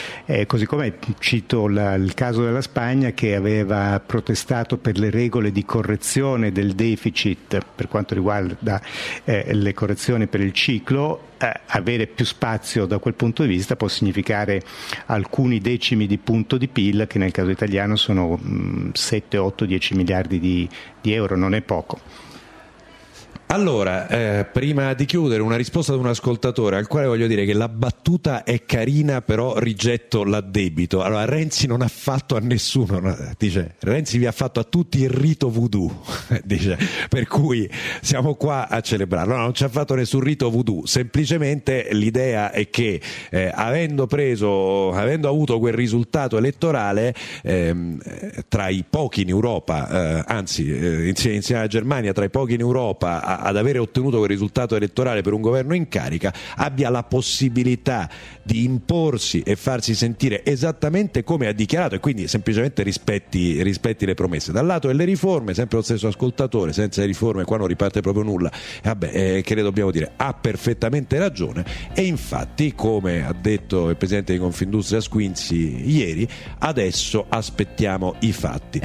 Eh, così come cito la, il caso della Spagna, che aveva protestato per le regole di correzione del deficit per quanto riguarda eh, le correzioni per il ciclo. Eh, avere più spazio da quel punto di vista può significare alcuni decimi di punto di P I L, che nel caso italiano sono mh, sette, otto, dieci miliardi di, di euro, non è poco. Allora, eh, prima di chiudere, una risposta ad un ascoltatore al quale voglio dire che la battuta è carina, però rigetto l'addebito. Allora, Renzi non ha fatto a nessuno, dice, Renzi vi ha fatto a tutti il rito voodoo, dice, per cui siamo qua a celebrarlo. No, non ci ha fatto nessun rito voodoo, semplicemente l'idea è che eh, avendo preso, avendo avuto quel risultato elettorale ehm, tra i pochi in Europa, eh, anzi eh, insieme, insieme alla Germania, tra i pochi in Europa ad avere ottenuto quel risultato elettorale per un governo in carica, abbia la possibilità di imporsi e farsi sentire esattamente come ha dichiarato, e quindi semplicemente rispetti, rispetti le promesse. Dal lato delle riforme, sempre lo stesso ascoltatore, senza le riforme qua non riparte proprio nulla. E vabbè, eh, che le dobbiamo dire? Ha perfettamente ragione, e infatti, come ha detto il presidente di Confindustria Squinzi ieri, adesso aspettiamo i fatti.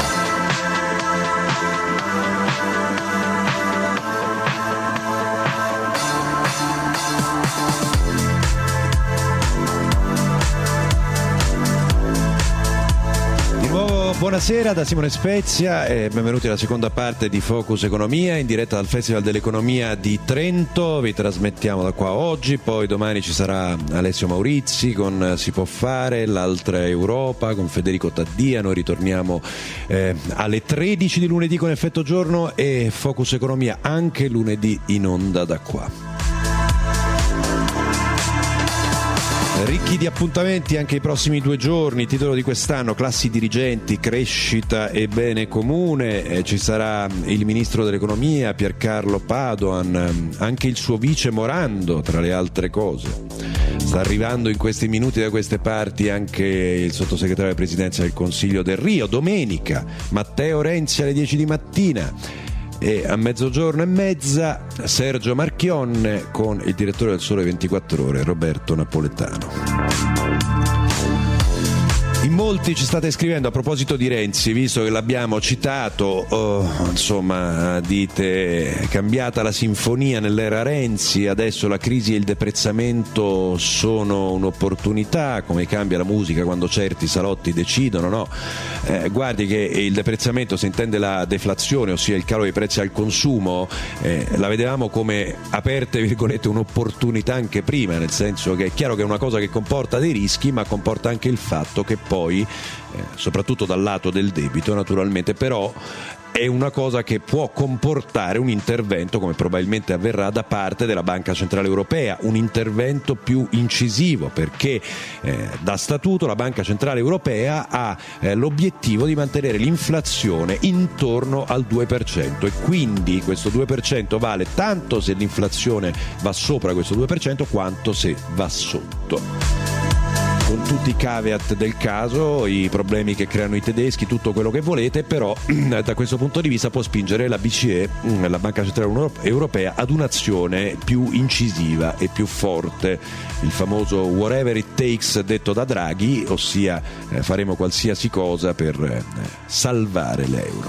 Buonasera da Simone Spezia e benvenuti alla seconda parte di Focus Economia, in diretta dal Festival dell'Economia di Trento. Vi trasmettiamo da qua oggi, poi domani ci sarà Alessio Maurizi con Si può fare, l'altra Europa con Federico Taddia. Noi ritorniamo eh, alle tredici di lunedì con Effetto Giorno, e Focus Economia anche lunedì in onda da qua. Ricchi di appuntamenti anche i prossimi due giorni. Titolo di quest'anno: classi dirigenti, crescita e bene comune. Eh, ci sarà il ministro dell'economia Piercarlo Padoan, anche il suo vice Morando tra le altre cose. Sta arrivando in questi minuti da queste parti anche il sottosegretario alla presidenza del Consiglio Del Rio. Domenica Matteo Renzi alle dieci di mattina. E a mezzogiorno e mezza Sergio Marchionne con il direttore del Sole ventiquattro Ore Roberto Napoletano. In molti ci state scrivendo a proposito di Renzi, visto che l'abbiamo citato, oh, insomma, dite cambiata la sinfonia nell'era Renzi, adesso la crisi e il deprezzamento sono un'opportunità, come cambia la musica quando certi salotti decidono, no? Eh, guardi che il deprezzamento, se intende la deflazione, ossia il calo dei prezzi al consumo, eh, la vedevamo come, aperte virgolette, un'opportunità anche prima, nel senso che è chiaro che è una cosa che comporta dei rischi, ma comporta anche il fatto che poi, eh, soprattutto dal lato del debito naturalmente, però è una cosa che può comportare un intervento, come probabilmente avverrà da parte della Banca Centrale Europea, un intervento più incisivo, perché eh, da statuto la Banca Centrale Europea ha eh, l'obiettivo di mantenere l'inflazione intorno al due per cento, e quindi questo due per cento vale tanto se l'inflazione va sopra questo due per cento quanto se va sotto. Con tutti i caveat del caso, i problemi che creano i tedeschi, tutto quello che volete, però da questo punto di vista può spingere la B C E, la Banca Centrale Europea, ad un'azione più incisiva e più forte, il famoso whatever it takes detto da Draghi, ossia eh, faremo qualsiasi cosa per eh, salvare l'euro.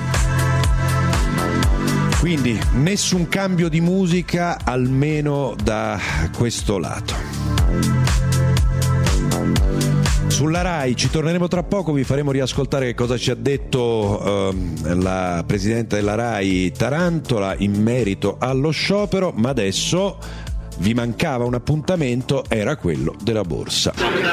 Quindi nessun cambio di musica, almeno da questo lato. Sulla Rai ci torneremo tra poco, vi faremo riascoltare che cosa ci ha detto ehm, la Presidente della Rai Tarantola in merito allo sciopero, ma adesso vi mancava un appuntamento, era quello della borsa.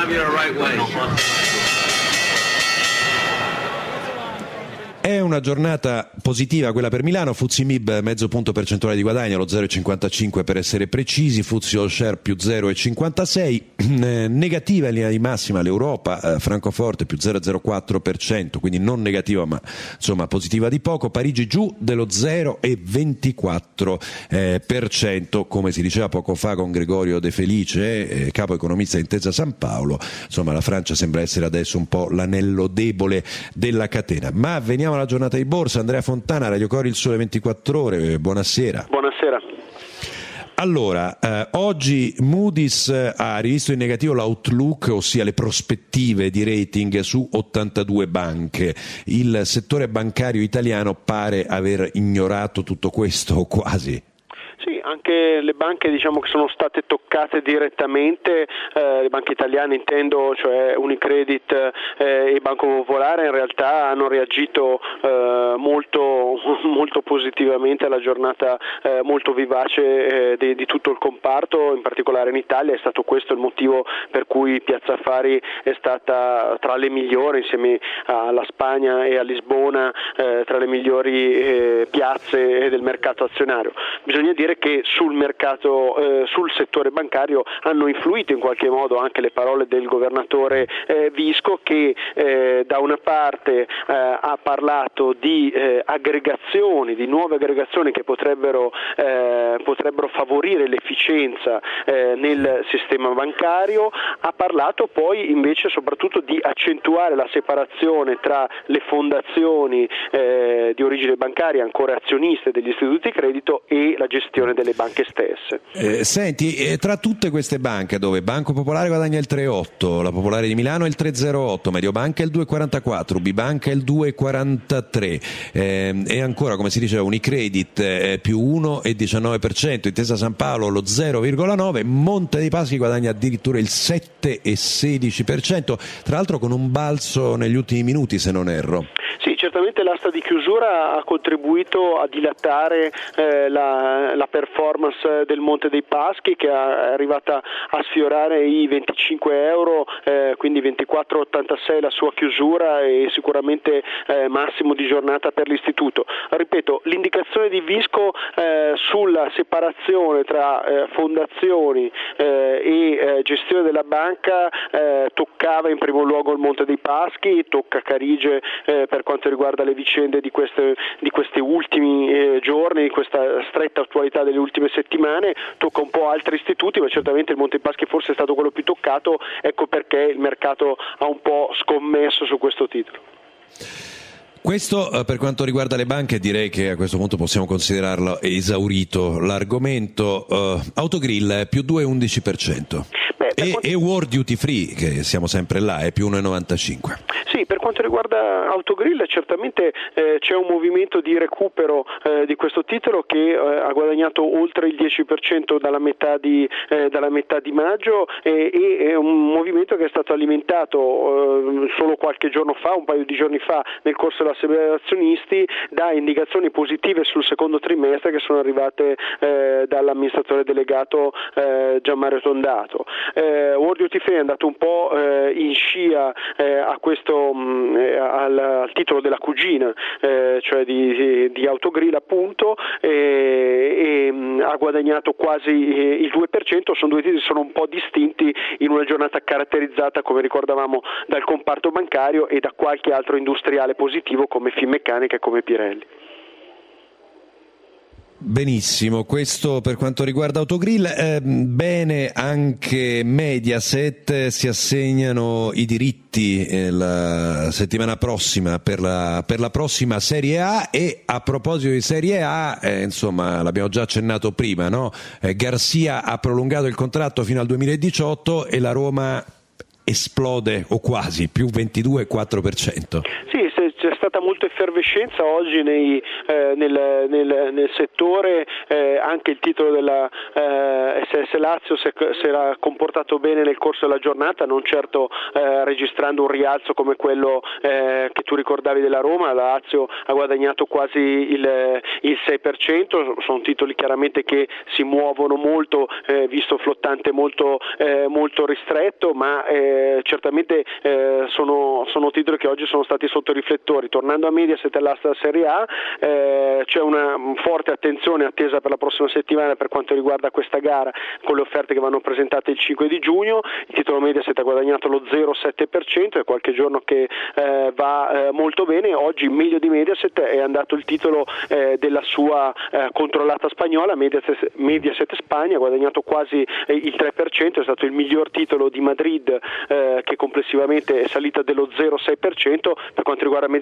È una giornata positiva quella per Milano, F T S E Mib mezzo punto percentuale di guadagno, lo zero virgola cinquantacinque per essere precisi, F T S E All Share più zero virgola cinquantasei, eh, negativa in linea di massima l'Europa, eh, Francoforte più zero virgola zero quattro per cento, quindi non negativa ma insomma positiva di poco, Parigi giù dello zero virgola ventiquattro per cento, come si diceva poco fa con Gregorio De Felice, eh, capo economista di Intesa San Paolo, insomma la Francia sembra essere adesso un po' l'anello debole della catena. Ma veniamo alla giornata di borsa. Andrea Fontana, Radio Cori, il Sole ventiquattro Ore, buonasera. Buonasera. Allora, eh, oggi Moody's ha rivisto in negativo l'outlook, ossia le prospettive di rating su ottantadue banche. Il settore bancario italiano pare aver ignorato tutto questo, o quasi. Sì, anche le banche diciamo che sono state toccate direttamente, eh, le banche italiane intendo, cioè Unicredit eh, e Banco Popolare, in realtà hanno reagito eh, molto, molto positivamente alla giornata eh, molto vivace eh, di, di tutto il comparto, in particolare in Italia. È stato questo il motivo per cui Piazza Affari è stata tra le migliori, insieme alla Spagna e a Lisbona, eh, tra le migliori eh, piazze del mercato azionario. Bisogna dire che sul mercato, eh, sul settore bancario hanno influito in qualche modo anche le parole del governatore eh, Visco, che eh, da una parte eh, ha parlato di eh, aggregazioni, di nuove aggregazioni che potrebbero, eh, potrebbero favorire l'efficienza eh, nel sistema bancario, ha parlato poi invece soprattutto di accentuare la separazione tra le fondazioni eh, di origine bancaria ancora azioniste degli istituti di credito e la gestione delle banche stesse. Eh, senti, eh, tra tutte queste banche dove Banco Popolare guadagna il tre virgola otto, la Popolare di Milano il tre virgola zero otto, Mediobanca il due virgola quarantaquattro, Ubibanca il due virgola quarantatré eh, e ancora, come si diceva, Unicredit eh, più uno virgola diciannove per cento, Intesa San Paolo lo zero virgola nove per cento, Monte dei Paschi guadagna addirittura il sette virgola sedici per cento, tra l'altro con un balzo negli ultimi minuti, se non erro. Sì, certamente l'asta di chiusura ha contribuito a dilatare eh, la, la performance del Monte dei Paschi, che è arrivata a sfiorare i venticinque euro, eh, quindi ventiquattro virgola ottantasei la sua chiusura, e sicuramente eh, massimo di giornata per l'istituto. Ripeto, l'indicazione di Visco eh, sulla separazione tra eh, fondazioni eh, e eh, gestione della banca eh, toccava in primo luogo il Monte dei Paschi, tocca Carige eh, per quanto riguarda le vicende di queste, di questi ultimi eh, giorni, di questa stretta attualità delle ultime settimane, tocca un po' altri istituti, ma certamente il Monte dei Paschi forse è stato quello più toccato, ecco perché il mercato ha un po' scommesso su questo titolo. Questo eh, per quanto riguarda le banche, direi che a questo punto possiamo considerarlo esaurito l'argomento. eh, Autogrill più due virgola undici per cento. Beh, per e, quanto... e World Duty Free, che siamo sempre là, è più uno virgola novantacinque. Sì, per quanto riguarda Autogrill certamente eh, c'è un movimento di recupero eh, di questo titolo che eh, ha guadagnato oltre il dieci per cento dalla metà di, eh, dalla metà di maggio, e, e è un movimento che è stato alimentato eh, solo qualche giorno fa, un paio di giorni fa, nel corso dell'assemblea degli azionisti, da indicazioni positive sul secondo trimestre che sono arrivate eh, dall'amministratore delegato eh, Gianmario Tondato. Eh, World Duty Free è andato un po' eh, in scia eh, a questo mh, al, al titolo della cugina, eh, cioè di, di, di Autogrill appunto, e, e mh, ha guadagnato quasi eh, il due per cento. Sono due titoli che sono un po' distinti in una giornata caratterizzata, come ricordavamo, dal comparto bancario e da qualche altro industriale positivo come Finmeccanica e come Pirelli. Benissimo, questo per quanto riguarda Autogrill. Eh, bene, anche Mediaset si assegnano i diritti eh, la settimana prossima per la, per la prossima Serie A, e a proposito di Serie A, eh, insomma, l'abbiamo già accennato prima, no? Eh, Garcia ha prolungato il contratto fino al duemiladiciotto e la Roma esplode, o quasi, più ventidue virgola quattro per cento. Sì, c'è stata molta effervescenza oggi nei, eh, nel, nel, nel settore, eh, anche il titolo della eh, S S Lazio si era comportato bene nel corso della giornata, non certo eh, registrando un rialzo come quello eh, che tu ricordavi della Roma. La Lazio ha guadagnato quasi il, il sei per cento, sono titoli chiaramente che si muovono molto, eh, visto flottante molto, eh, molto ristretto, ma eh, certamente eh, sono, sono titoli che oggi sono stati sotto riflettori. Tornando a Mediaset e all'asta Serie A, eh, c'è una forte attenzione attesa per la prossima settimana per quanto riguarda questa gara, con le offerte che vanno presentate il cinque di giugno. Il titolo Mediaset ha guadagnato lo zero virgola sette per cento, è qualche giorno che eh, va eh, molto bene. Oggi meglio di Mediaset è andato il titolo eh, della sua eh, controllata spagnola, Mediaset, Mediaset Spagna, ha guadagnato quasi eh, il tre per cento, è stato il miglior titolo di Madrid, eh, che complessivamente è salita dello zero virgola sei per cento. Per quanto riguarda Mediaset Spagna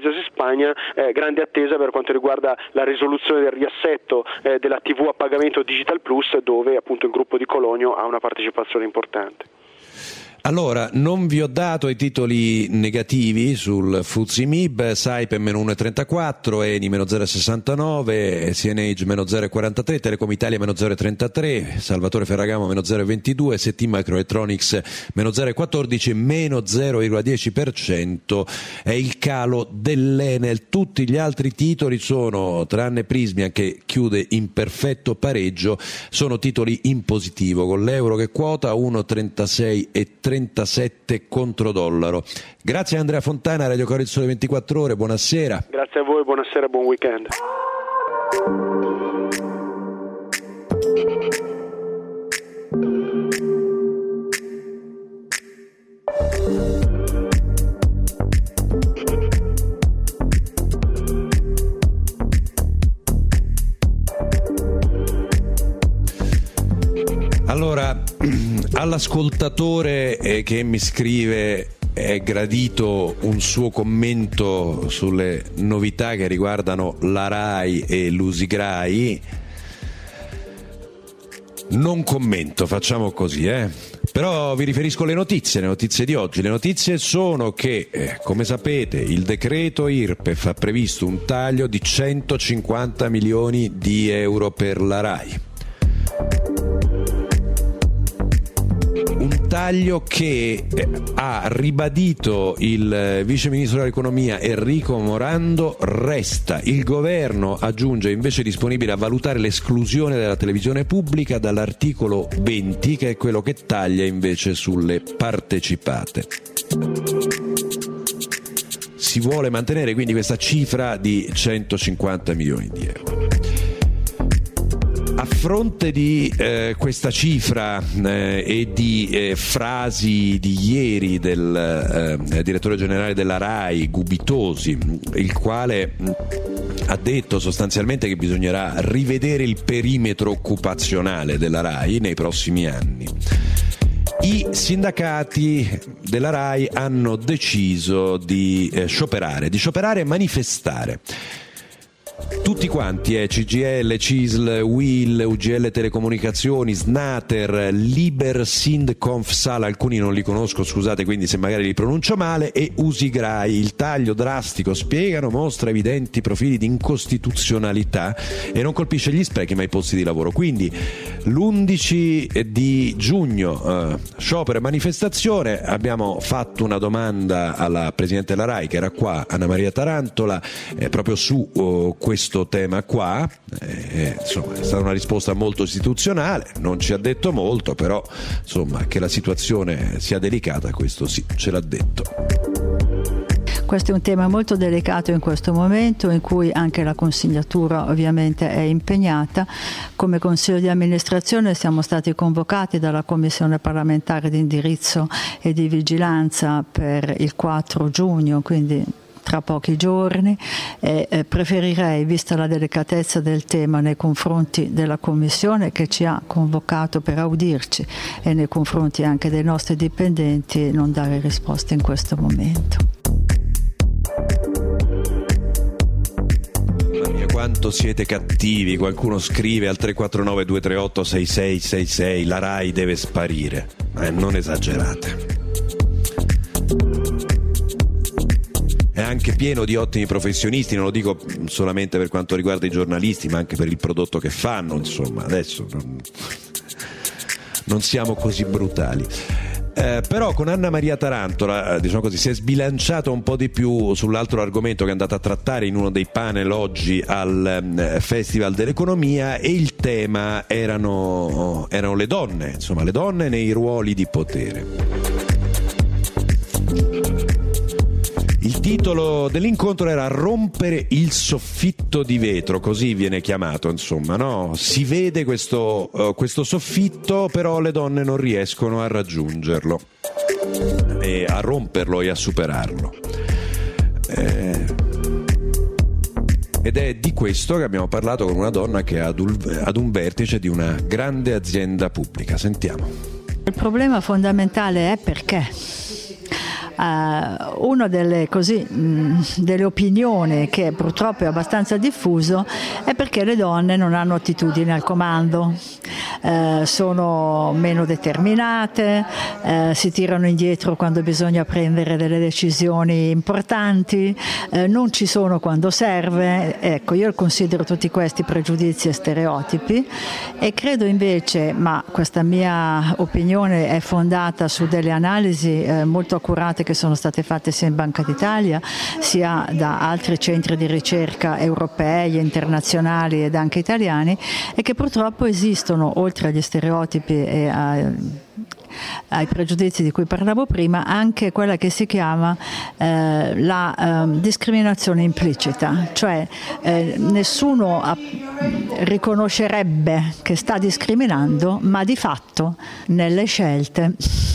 Spagna, eh, grande attesa per quanto riguarda la risoluzione del riassetto eh, della tivù a pagamento Digital Plus, dove appunto il gruppo di Colonio ha una partecipazione importante. Allora, non vi ho dato i titoli negativi sul F T S E M I B, Saipem meno uno virgola trentaquattro, Eni meno zero virgola sessantanove, C N H meno zero virgola quarantatré, Telecom Italia meno zero virgola trentatré, Salvatore Ferragamo meno zero virgola ventidue, S T Microelectronics meno zero virgola quattordici, meno zero virgola dieci per cento è il calo dell'Enel. Tutti gli altri titoli sono, tranne Prismia che chiude in perfetto pareggio, sono titoli in positivo, con l'euro che quota uno virgola trentasei e trentasette contro dollaro. Grazie a Andrea Fontana, Radio Cora il Sole ventiquattro Ore, buonasera. Grazie a voi, buonasera, buon weekend. Allora, all'ascoltatore eh, che mi scrive è gradito un suo commento sulle novità che riguardano la RAI e l'Usigrai. Non commento, facciamo così, eh. Però vi riferisco alle notizie, le notizie di oggi. Le notizie sono che, eh, come sapete, il decreto I R P E F ha previsto un taglio di centocinquanta milioni di euro per la RAI. Un taglio che ha ribadito il vice ministro dell'economia Enrico Morando resta. Il governo aggiunge invece disponibile a valutare l'esclusione della televisione pubblica dall'articolo venti, che è quello che taglia invece sulle partecipate. Si vuole mantenere quindi questa cifra di centocinquanta milioni di euro. A fronte di eh, questa cifra eh, e di eh, frasi di ieri del eh, direttore generale della RAI, Gubitosi, il quale ha detto sostanzialmente che bisognerà rivedere il perimetro occupazionale della RAI nei prossimi anni, i sindacati della RAI hanno deciso di eh, scioperare, di scioperare e manifestare. Tutti quanti, eh, C G I L, C I S L, U I L, U G L Telecomunicazioni, Snater, Liber Sindconfsal, alcuni non li conosco, scusate, quindi se magari li pronuncio male, e Usigrai. Il taglio drastico, spiegano, mostra evidenti profili di incostituzionalità e non colpisce gli sprechi ma i posti di lavoro. Quindi l'undici di giugno, eh, sciopero e manifestazione. Abbiamo fatto una domanda alla Presidente della RAI, che era qua, Anna Maria Tarantola, eh, proprio su oh, questo tema qua. Eh, insomma, è stata una risposta molto istituzionale, non ci ha detto molto, però insomma, che la situazione sia delicata, questo sì, ce l'ha detto. Questo è un tema molto delicato in questo momento, in cui anche la consigliatura ovviamente è impegnata. Come Consiglio di amministrazione siamo stati convocati dalla Commissione parlamentare di indirizzo e di vigilanza per il quattro giugno, quindi tra pochi giorni, e eh, preferirei, vista la delicatezza del tema nei confronti della Commissione che ci ha convocato per audirci e nei confronti anche dei nostri dipendenti, non dare risposte in questo momento. Mamma mia, quanto siete cattivi. Qualcuno scrive al tre quattro nove due tre otto sei sei sei sei: la RAI deve sparire. Eh, non esagerate. È anche pieno di ottimi professionisti, non lo dico solamente per quanto riguarda i giornalisti, ma anche per il prodotto che fanno, insomma, adesso non, non siamo così brutali. Eh, però con Anna Maria Tarantola, eh, diciamo così, si è sbilanciato un po' di più sull'altro argomento che è andato a trattare in uno dei panel oggi al eh, Festival dell'Economia, e il tema erano, erano le donne, insomma, le donne nei ruoli di potere. Il titolo dell'incontro era "Rompere il soffitto di vetro", così viene chiamato, insomma, no? Si vede questo, uh, questo soffitto, però le donne non riescono a raggiungerlo, e a romperlo e a superarlo. Eh... Ed è di questo che abbiamo parlato con una donna che è ad un, ad un vertice di una grande azienda pubblica. Sentiamo. Il problema fondamentale è perché. Uh, una delle, così, mh, delle opinioni che purtroppo è abbastanza diffuso è perché le donne non hanno attitudine al comando, uh, sono meno determinate, uh, si tirano indietro quando bisogna prendere delle decisioni importanti, uh, non ci sono quando serve. Ecco, io considero tutti questi pregiudizi e stereotipi e credo invece, ma questa mia opinione è fondata su delle analisi eh, molto accurate che sono state fatte sia in Banca d'Italia sia da altri centri di ricerca europei, internazionali ed anche italiani, e che purtroppo esistono, oltre agli stereotipi e a ai pregiudizi di cui parlavo prima, anche quella che si chiama eh, la eh, discriminazione implicita, cioè eh, nessuno a, riconoscerebbe che sta discriminando, ma di fatto nelle scelte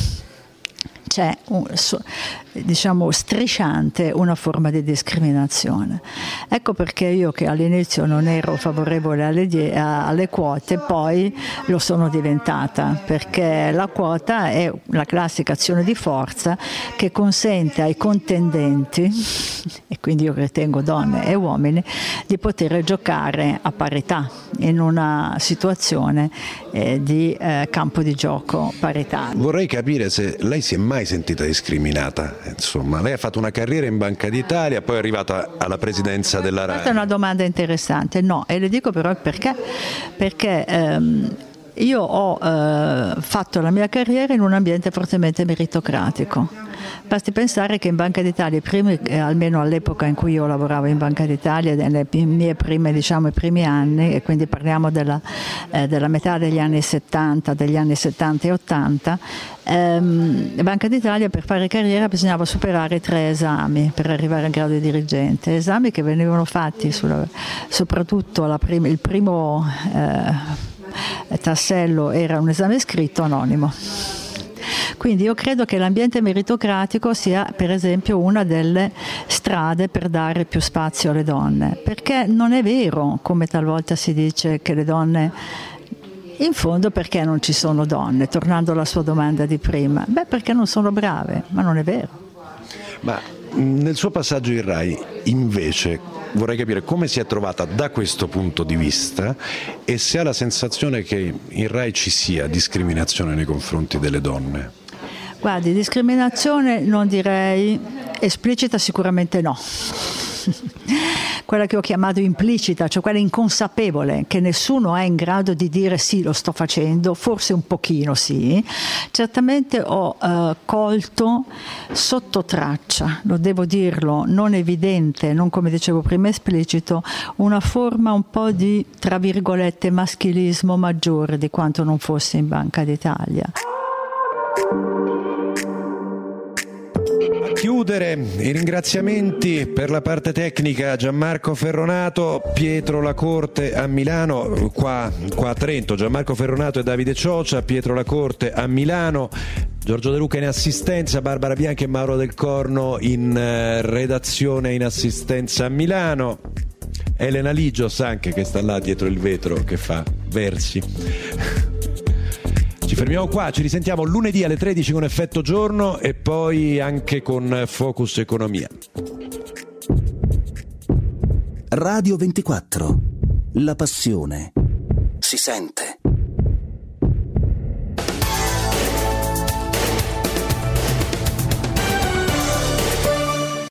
c'è un, diciamo strisciante una forma di discriminazione. Ecco perché io, che all'inizio non ero favorevole alle, die- alle quote, poi lo sono diventata, perché la quota è la classica azione di forza che consente ai contendenti, e quindi io ritengo donne e uomini, di poter giocare a parità in una situazione eh, di eh, campo di gioco paritario. Vorrei capire se lei si è mai sentita discriminata. Insomma, lei ha fatto una carriera in Banca d'Italia, poi è arrivata alla presidenza della RAI. Questa è una domanda interessante, no, e le dico però perché, perché ehm, io ho eh, fatto la mia carriera in un ambiente fortemente meritocratico. Basti pensare che in Banca d'Italia, i primi, eh, almeno all'epoca in cui io lavoravo in Banca d'Italia, nelle mie prime, diciamo, i primi anni, e quindi parliamo della, eh, della metà degli anni settanta, degli anni settanta e ottanta, ehm, Banca d'Italia per fare carriera bisognava superare tre esami per arrivare al grado di dirigente, esami che venivano fatti sulla, soprattutto la prim- il primo eh, tassello era un esame scritto anonimo. Quindi io credo che l'ambiente meritocratico sia, per esempio, una delle strade per dare più spazio alle donne, perché non è vero, come talvolta si dice, che le donne, in fondo, perché non ci sono donne, tornando alla sua domanda di prima? Beh, perché non sono brave, ma non è vero. Ma nel suo passaggio in RAI, invece, vorrei capire come si è trovata da questo punto di vista e se ha la sensazione che in RAI ci sia discriminazione nei confronti delle donne. Guardi, discriminazione non direi, esplicita sicuramente no. Quella che ho chiamato implicita, cioè quella inconsapevole, che nessuno è in grado di dire sì, lo sto facendo, forse un pochino sì, certamente ho eh, colto sotto traccia, lo devo dirlo, non evidente, non come dicevo prima esplicito, una forma un po' di, tra virgolette, maschilismo maggiore di quanto non fosse in Banca d'Italia. Chiudere i ringraziamenti per la parte tecnica Gianmarco Ferronato, Pietro Lacorte a Milano, qua, qua a Trento, Gianmarco Ferronato e Davide Ciocia, Pietro Lacorte a Milano, Giorgio De Luca in assistenza, Barbara Bianchi e Mauro Del Corno in eh, redazione in assistenza a Milano, Elena Ligios anche che sta là dietro il vetro che fa versi. Ci fermiamo qua, ci risentiamo lunedì alle tredici con Effetto Giorno e poi anche con Focus Economia. Radio ventiquattro. La passione si sente.